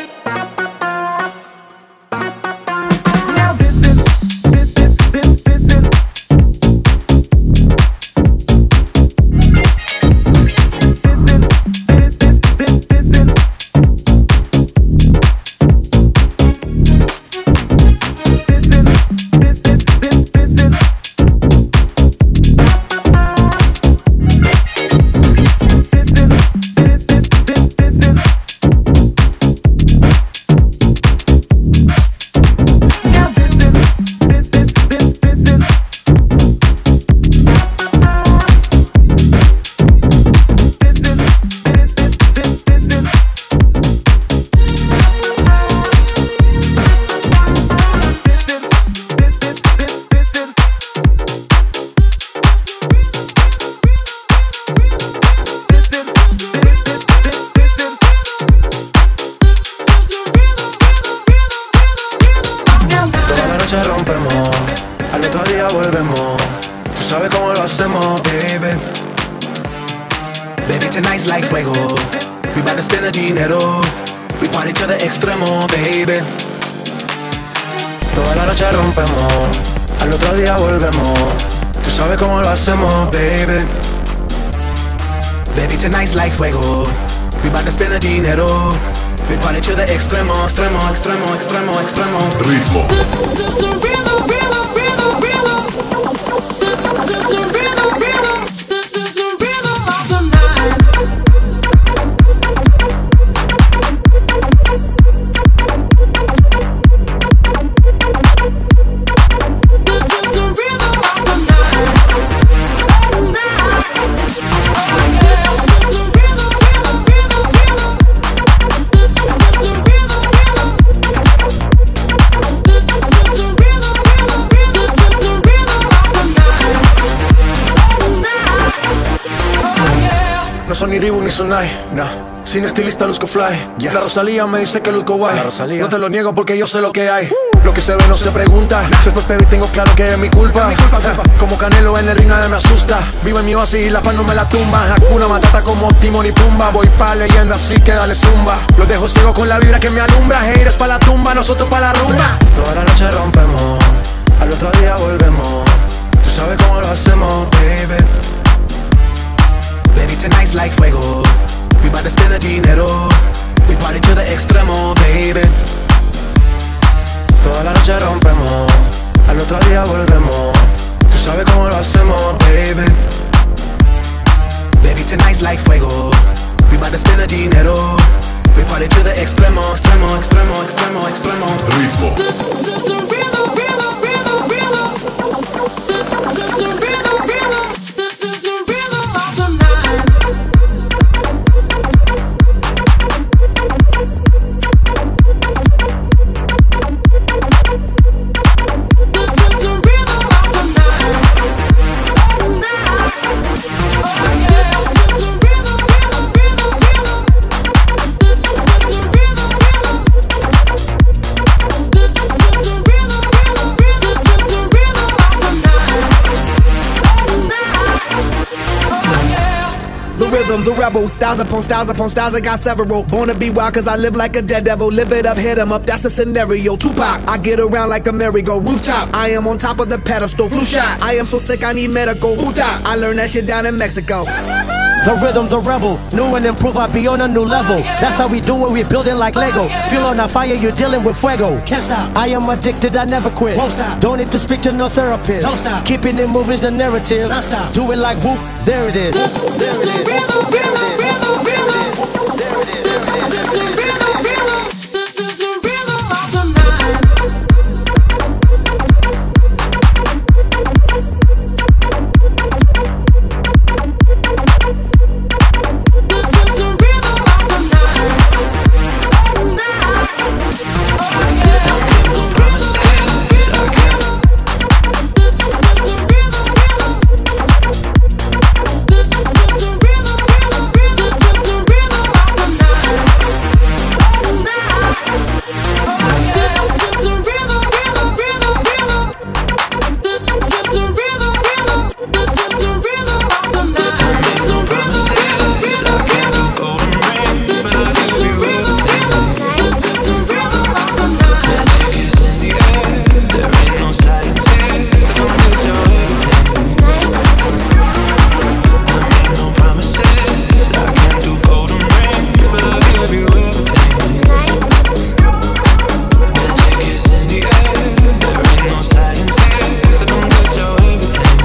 Like fuego, we bout to spend the dinero. We party to the extremo, extremo, extremo, extremo, extremo. Ritmo. This is the rhythm, rhythm, rhythm, rhythm. This is the rhythm, rhythm. This is the rhythm of the night. This is the rhythm of the night. Oh yeah. No son ni Reebok ni Sonai, nah. Sin estilista luzco fly, yes. La Rosalía me dice que luzco guay. No te lo niego porque yo sé lo que hay. Lo que se ve no se pregunta. Soy prospero y tengo claro que es mi culpa. Como Canelo en el ring nadie me asusta. Vivo en mi oasis y la paz no me la tumba. Hakuna Matata como Timon y Pumba. Voy pa' leyenda así que dale zumba. Los dejo ciego con la vibra que me alumbra. Haters pa' la tumba, nosotros pa' la rumba. Toda la noche rompemos, al otro día volvemos. Tú sabes cómo lo hacemos, baby. Baby, tonight's like fuego. We bout to spend the dinero. We party to the extremo, baby. Toda la noche rompemos, al otro día volvemos. Tú sabes cómo lo hacemos, baby. Baby, tonight's like fuego. We bout to spend the dinero. We party to the extremo, extremo, extremo, extremo, extremo. Ritmo. This is the rhythm, rhythm, rhythm, rhythm. This is the rhythm, rhythm. This is the rhythm of the night. This is the rhythm of the night. Oh yeah. This is the rhythm, rhythm, rhythm, rhythm. This is the rhythm, rhythm. This is the rhythm, rhythm, rhythm. This is the rhythm of the night. Oh yeah. The rhythm, the rebel, styles upon styles upon styles, I got several. Born to be wild cause I live like a dead devil. Live it up, hit 'em up, that's a scenario. Tupac, I get around like a merry-go. Rooftop, I am on top of the pedestal. Flu shot, I am so sick I need medical. Puta, I learned that shit down in Mexico. The rhythm, the rebel, new and improved, I be on a new level. That's how we do it, we building like Lego. Feel on a fire, you're dealing with fuego. Can't stop, I am addicted, I never quit. Won't stop, don't need to speak to no therapist. Don't stop, keeping it moving's the narrative. Don't stop, do it like whoop, there it is. This is the rhythm, rhythm, rhythm, rhythm. This is the rhythm, rhythm. This is the rhythm of the night. This is the rhythm of the night. Oh yeah. This is the rhythm, rhythm, rhythm. This is the rhythm, rhythm. This is the rhythm, rhythm, rhythm. This is the rhythm of the night. Oh yeah. This is the rhythm, rhythm, rhythm, rhythm. This is the rhythm, rhythm. This is the rhythm of the night. This is the rhythm, rhythm, rhythm, rhythm. This is the rhythm, rhythm. This is the rhythm of the night. Magic is in the air. There ain't no science here, so don't put your everything. I made no promises. I can't do golden rings, but I'll give you everything. Magic is in the air. There ain't no science here, so don't put your everything.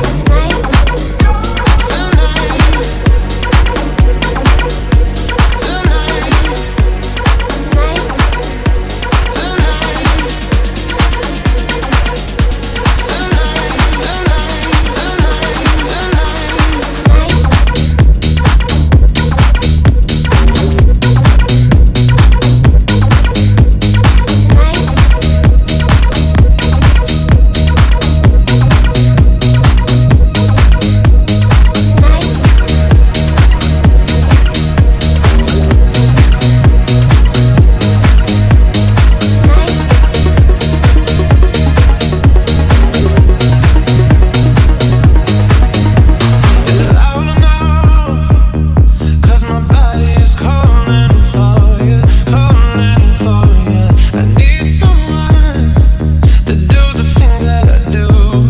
Is it louder now? 'Cause my body is calling for you, calling for you. I need someone to do the things that I do.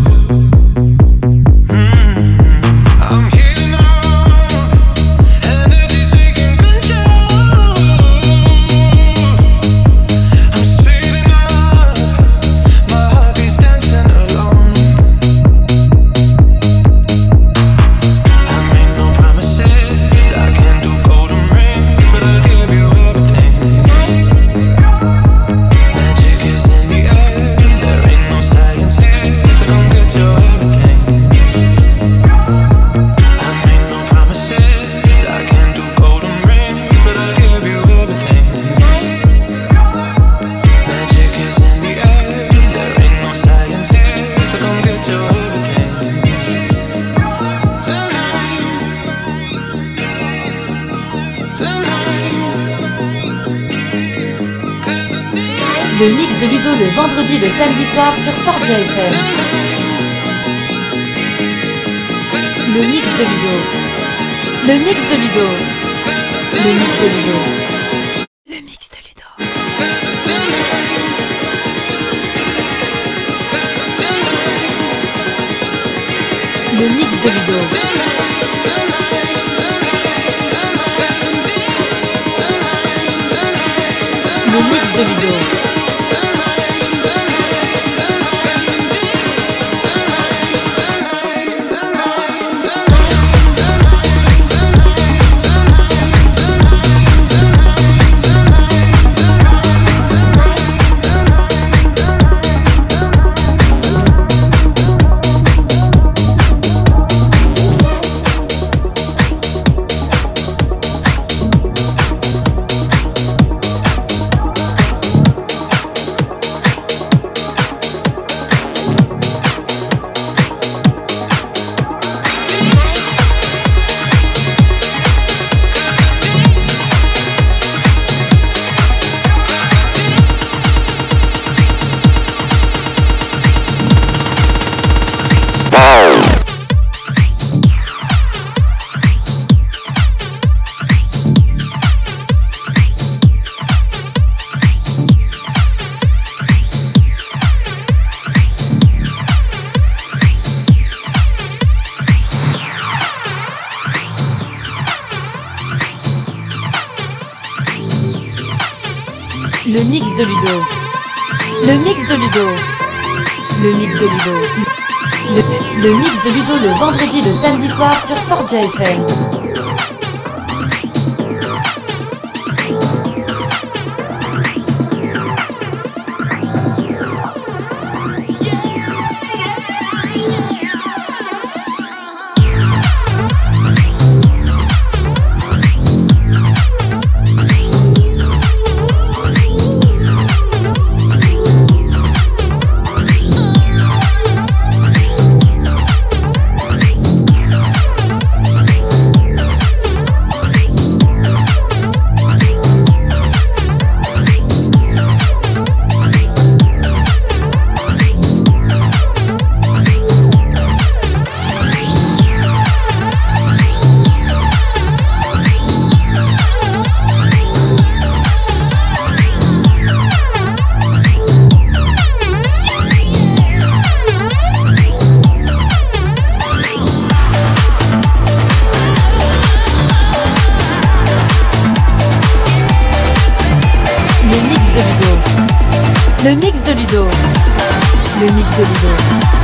I'm here now, energy's taking control. I'm speeding up, my heartbeat's dancing alone. I made no promises. I can't do golden rings, but I'll give you everything. Magic is in the air. There ain't no science here, so don't get your everything. I made no promises. I can't do golden rings, but I'll give you everything. Magic is in the air. There ain't no science here, so don't get your everything. Le mix de Ludo le vendredi et le samedi soir sur Sordia FM. Le mix de Ludo. Le mix de Ludo. Le mix de Ludo. Le mix de Ludo. Le mix de Ludo. Le mix de Ludo. Le mix de Ludo. Le mix de Ludo. Le mix de Ludo. Le mix de Ludo le vendredi, le samedi soir sur Sordia FM. Le mix de Ludo. Le mix de Ludo.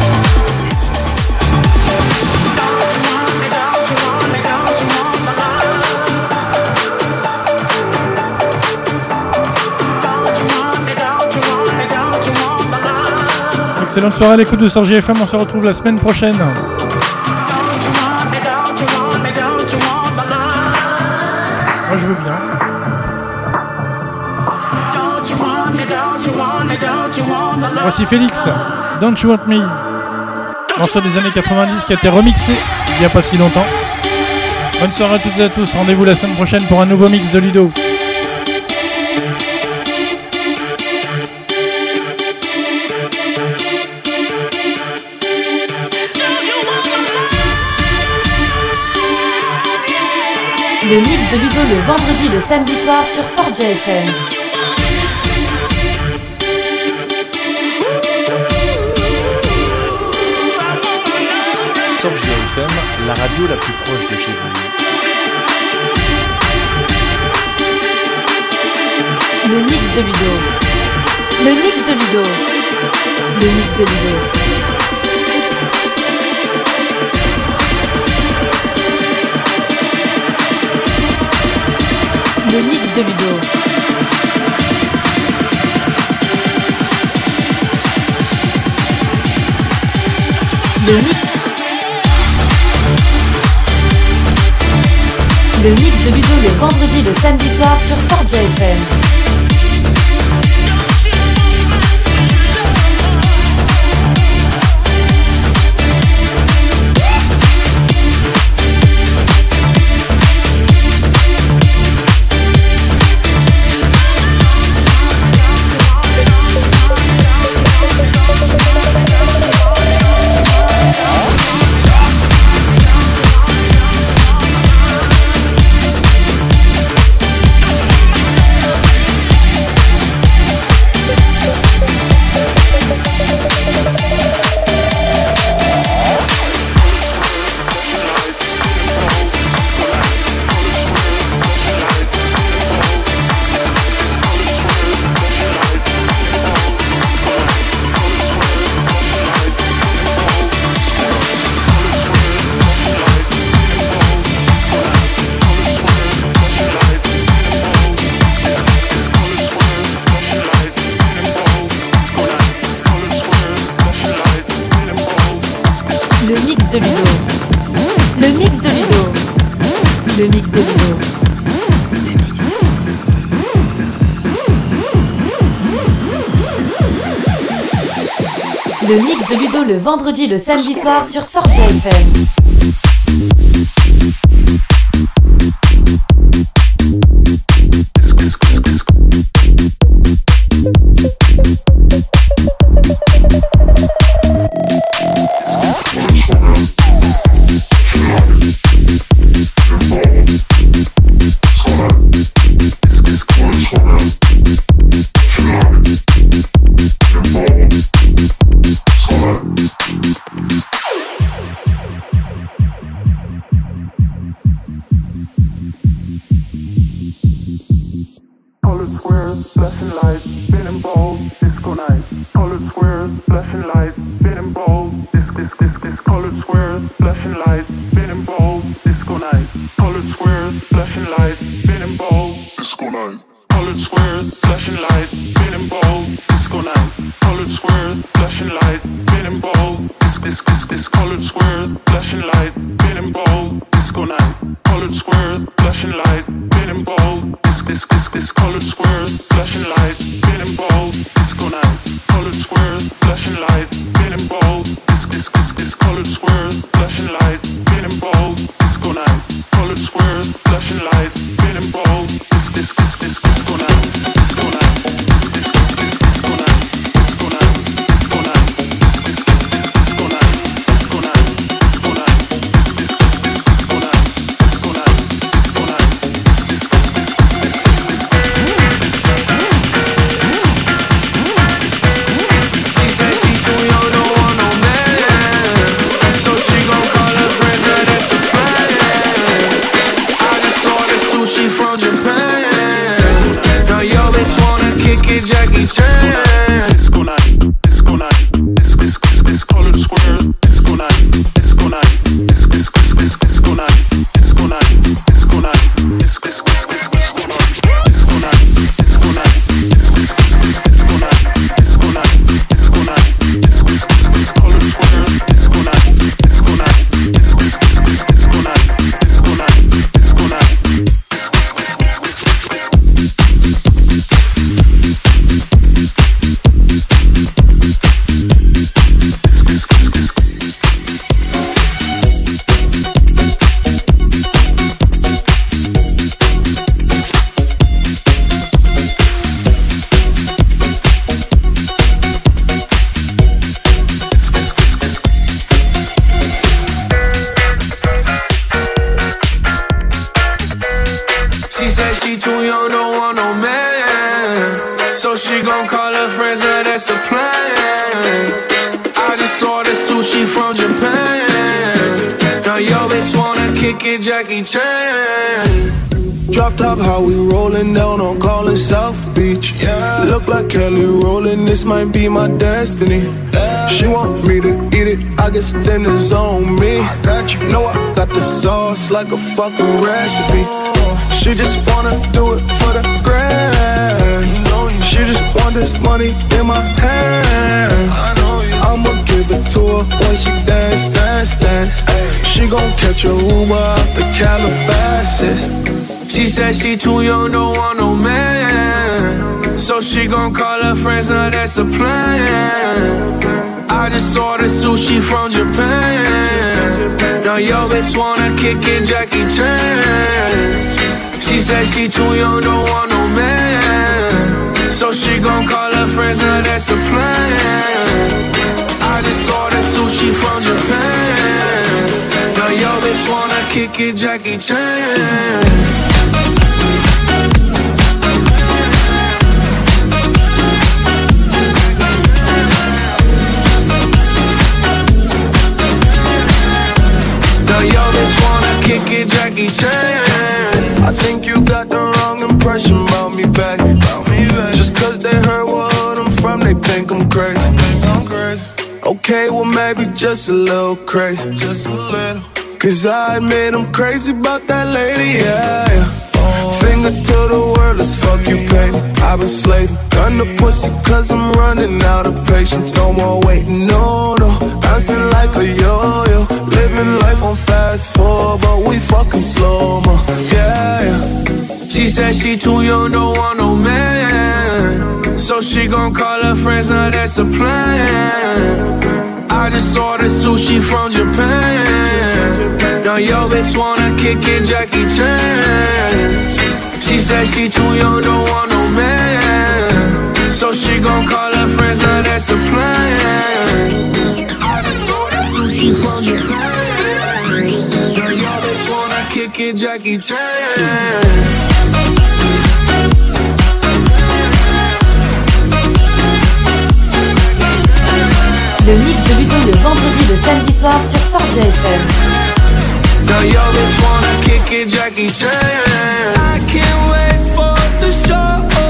Excellente soirée à l'écoute de Sorgia FM, on se retrouve la semaine prochaine. Moi je veux bien. Voici Félix, Don't You Want Me, morceau des années 90 qui a été remixé il n'y a pas si longtemps. Bonne soirée à toutes et à tous, rendez-vous la semaine prochaine pour un nouveau mix de Ludo. Le mix de Ludo le vendredi, le samedi soir sur Sordia FM. Sorgia FM, la radio la plus proche de chez vous. Le mix de Ludo. Le mix de Ludo. Le mix de Ludo. Le mix de Ludo. Le mix. Le mix de Ludo le vendredi, le samedi soir sur Sordia FM. Le mix de Ludo le vendredi, le samedi soir sur Sordia FM. colored squares, flashing lights, spinning balls, disco night. Colored squares, flashing lights, spinning balls, colored squares, flashing lights, spinning balls, disco night. Colored squares, flashing lights, spinning balls, disco night. Colored squares, flashing lights, spinning balls, disco night. Colored squares, flashing lights, spinning balls, colored squares, flashing lights, spinning balls, disco night. Colored squares, flashing lights, spinning balls, colored squares, flashing lights, spinning balls, disco night. Colored squares, flashing lights, spinning balls, colored squares, flashing lights, spinning balls, disco night. Colored squares, flashing lights, spinning balls, disco night, disco night, disco night, disco night, disco night, disco night, disco night, disco night, disco night, disco night, disco night, She said she too young, don't want no man, so she gon' call her friends, now that's a plan. I just ordered sushi from Japan. Now yo bitch wanna kick it, Jackie Chan. Disco night, disco night, colored squares, disco night, disco night, disco night, disco night, disco night, disco night, disco night, disco night, disco night, disco night, disco night, colored squares, disco night, disco night, disco night, disco night, disco night. She said she too young, don't want no man, so she gon' call her friends, now that's a plan. I just ordered sushi from Japan. Now yo bitch wanna kick it, Jackie Chan. Drop top, how we rollin' down on Callin' South Beach. Yeah. Look like Kelly rollin', this might be my destiny. She want me to eat it, I guess then it's on me. I got you, know I got the sauce like a fucking recipe. She just wanna do it for the grand. She just want this money in my hand. I'ma give it to her when she dance, dance, dance. She gon' catch a Uber out the Calabasas. She said she too young, don't want no man, so she gon' call her friends, now that's a plan. I just ordered sushi from Japan. Now yo bitch wanna kick it, Jackie Chan. She said she too young, don't want no man, so she gon' call her friends, now that's a plan. I just ordered sushi from Japan. Now yo bitch wanna kick it, Jackie Chan. Now yo bitch wanna kick it, Jackie Chan. I think you got the wrong impression about me back. Just cause they heard what I'm from, they think I'm crazy. Okay, well maybe just a little crazy. Just a little. Cause I admit I'm crazy about that lady, yeah. Finger to the world, let's fuck you, baby. I've been slaving, gun the pussy cause I'm running out of patience. No more waiting, no, no. Bouncing like a yo-yo. Living life on fast forward, but we fucking slow-mo, yeah, yeah. She said she too young, don't want no man, so she gon' call her friends, now that's a plan. I just ordered sushi from Japan. Now yo bitch wanna kick it, Jackie Chan. She said she too young, don't want no man, so she gon' call her friends, now that's a plan. I just ordered sushi from Japan. Now yo bitch wanna kick it, Jackie Chan. Le mix de Ludo le vendredi, le samedi soir sur Sorgia FM. Now yo bitch wanna kick it, Jackie Chan. I can't wait for the show.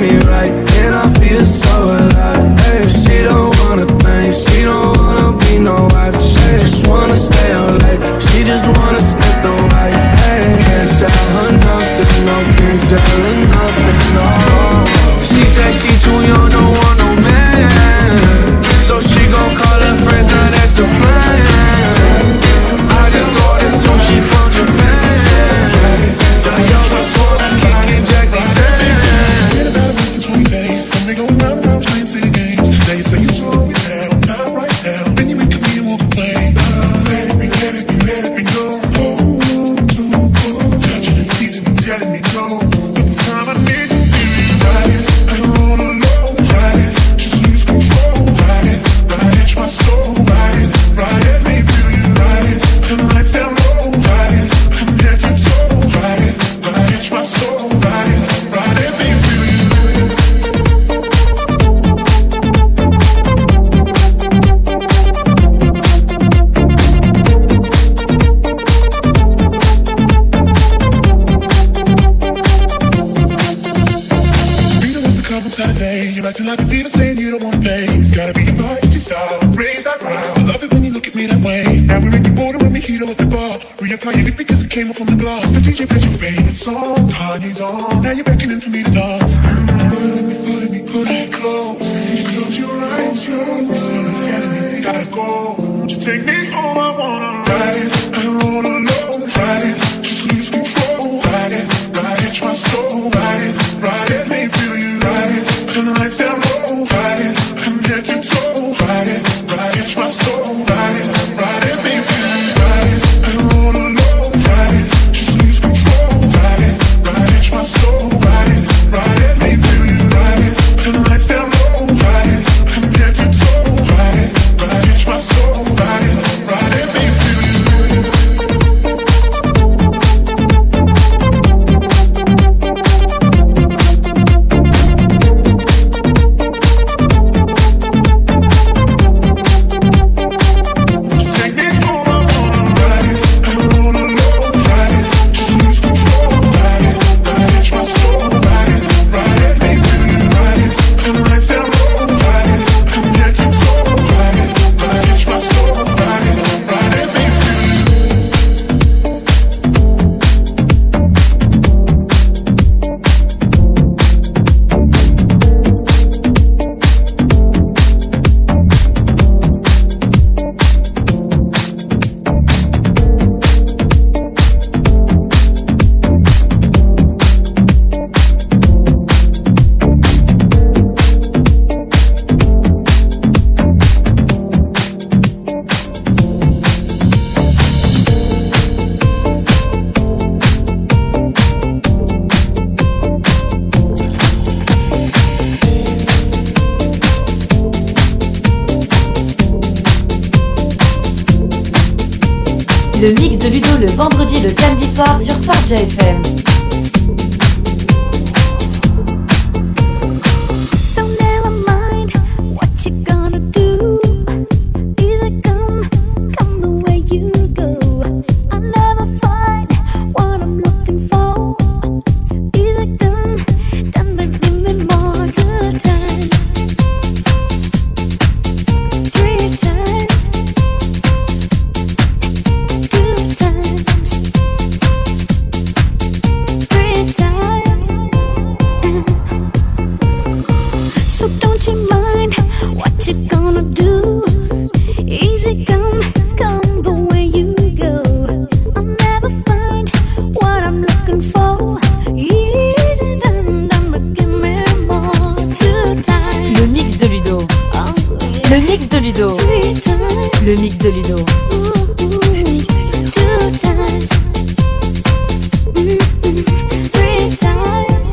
me right, and I feel so alive. Hey, she don't wanna think, she don't wanna be no wife. She just wanna stay out late, she just wanna sniff the white. Hey, can't tell her nothing, no, can't tell her nothing, no. She said she too young, don't want no man, so she gon' call her friends, now that's a plan. I just ordered sushi from Japan. Yo, what's up? Kicking Jackie Chan. Been about a week and 20 days. Only going round and round playing city games. Now you say you slow it down, not right now. Then you wink at me and won't complain. Let it be, let it be, let it be known. Touching and teasing and telling me no. But the time I need you, ride it. I don't wanna know, ride it. Just lose control, ride it. Ride my soul, ride it. Ride it, me feel you, ride it. Turn the lights down low, ride it. From head to toe, ride it. Ride my soul, ride it. Ride it, me feel you. Rita was the couple Saturday. You're acting like a diva saying you don't wanna play. It's gotta be your feisty style. Raise that ground. I love it when you look at me that way. Now we're in the border when we heat up at the bar. Reapply your lip because it came off from the glass. The DJ plays your favorite song. Kanye's on. Now you're beckoning for me to dance. Pulling me close. You close your eyes, you're someone's telling me gotta go. Won't you take me home? I wanna ride it. I don't wanna know. Ride it. Just lose control. Ride it. Ride it. My soul. Ride it. Ride it. Make me feel you. Ride it. Turn the lights down low. Ride it. From head to toe. Ride it. Ride it. My soul. Ride it. Ride it. Make me feel you. Ride it. I don't wanna know. Ride it. Just lose control. Ride it. Ride it. My soul. Ride it. Ride it. Make me feel you. Ride it. Turn the lights down low. Ride it. From head to toe. Ride it. Ride it. My soul. Ride it. Ride it. Make me feel you. Take me home, I wanna ride it. I don't wanna know, ride it. Just lose control, ride it. Ride it, my soul, ride it. Ride it, make me feel you, ride it. Turn the lights down low, ride it. From head to toe, ride it. Ride it, my soul, ride it. Ride it, make me feel you. Le mix de Ludo le vendredi et le samedi soir sur Sorgia FM. So never mind what you gonna do. Easy come the way you go. I never find what I'm looking for. Easy come, but give me more time. 3 times. 2 times. 3 times. So don't you mind what you gonna do? Easy come the way you go. I'll never find what I'm looking for. Easy done, but give me more. 2 times. Le mix de Ludo. Le mix de Ludo. 3 times. Le mix de Ludo. Le mix de Ludo. 2 times. 3 times.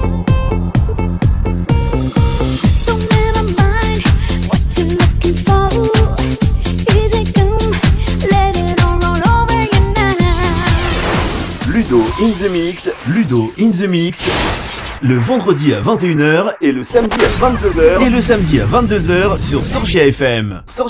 So never mind what you're looking for. Easy come, let it all roll over you now. Ludo in the mix, Ludo in the mix. Le vendredi à 21h et le samedi à 22h. Et le samedi à 22h sur Sorgia FM.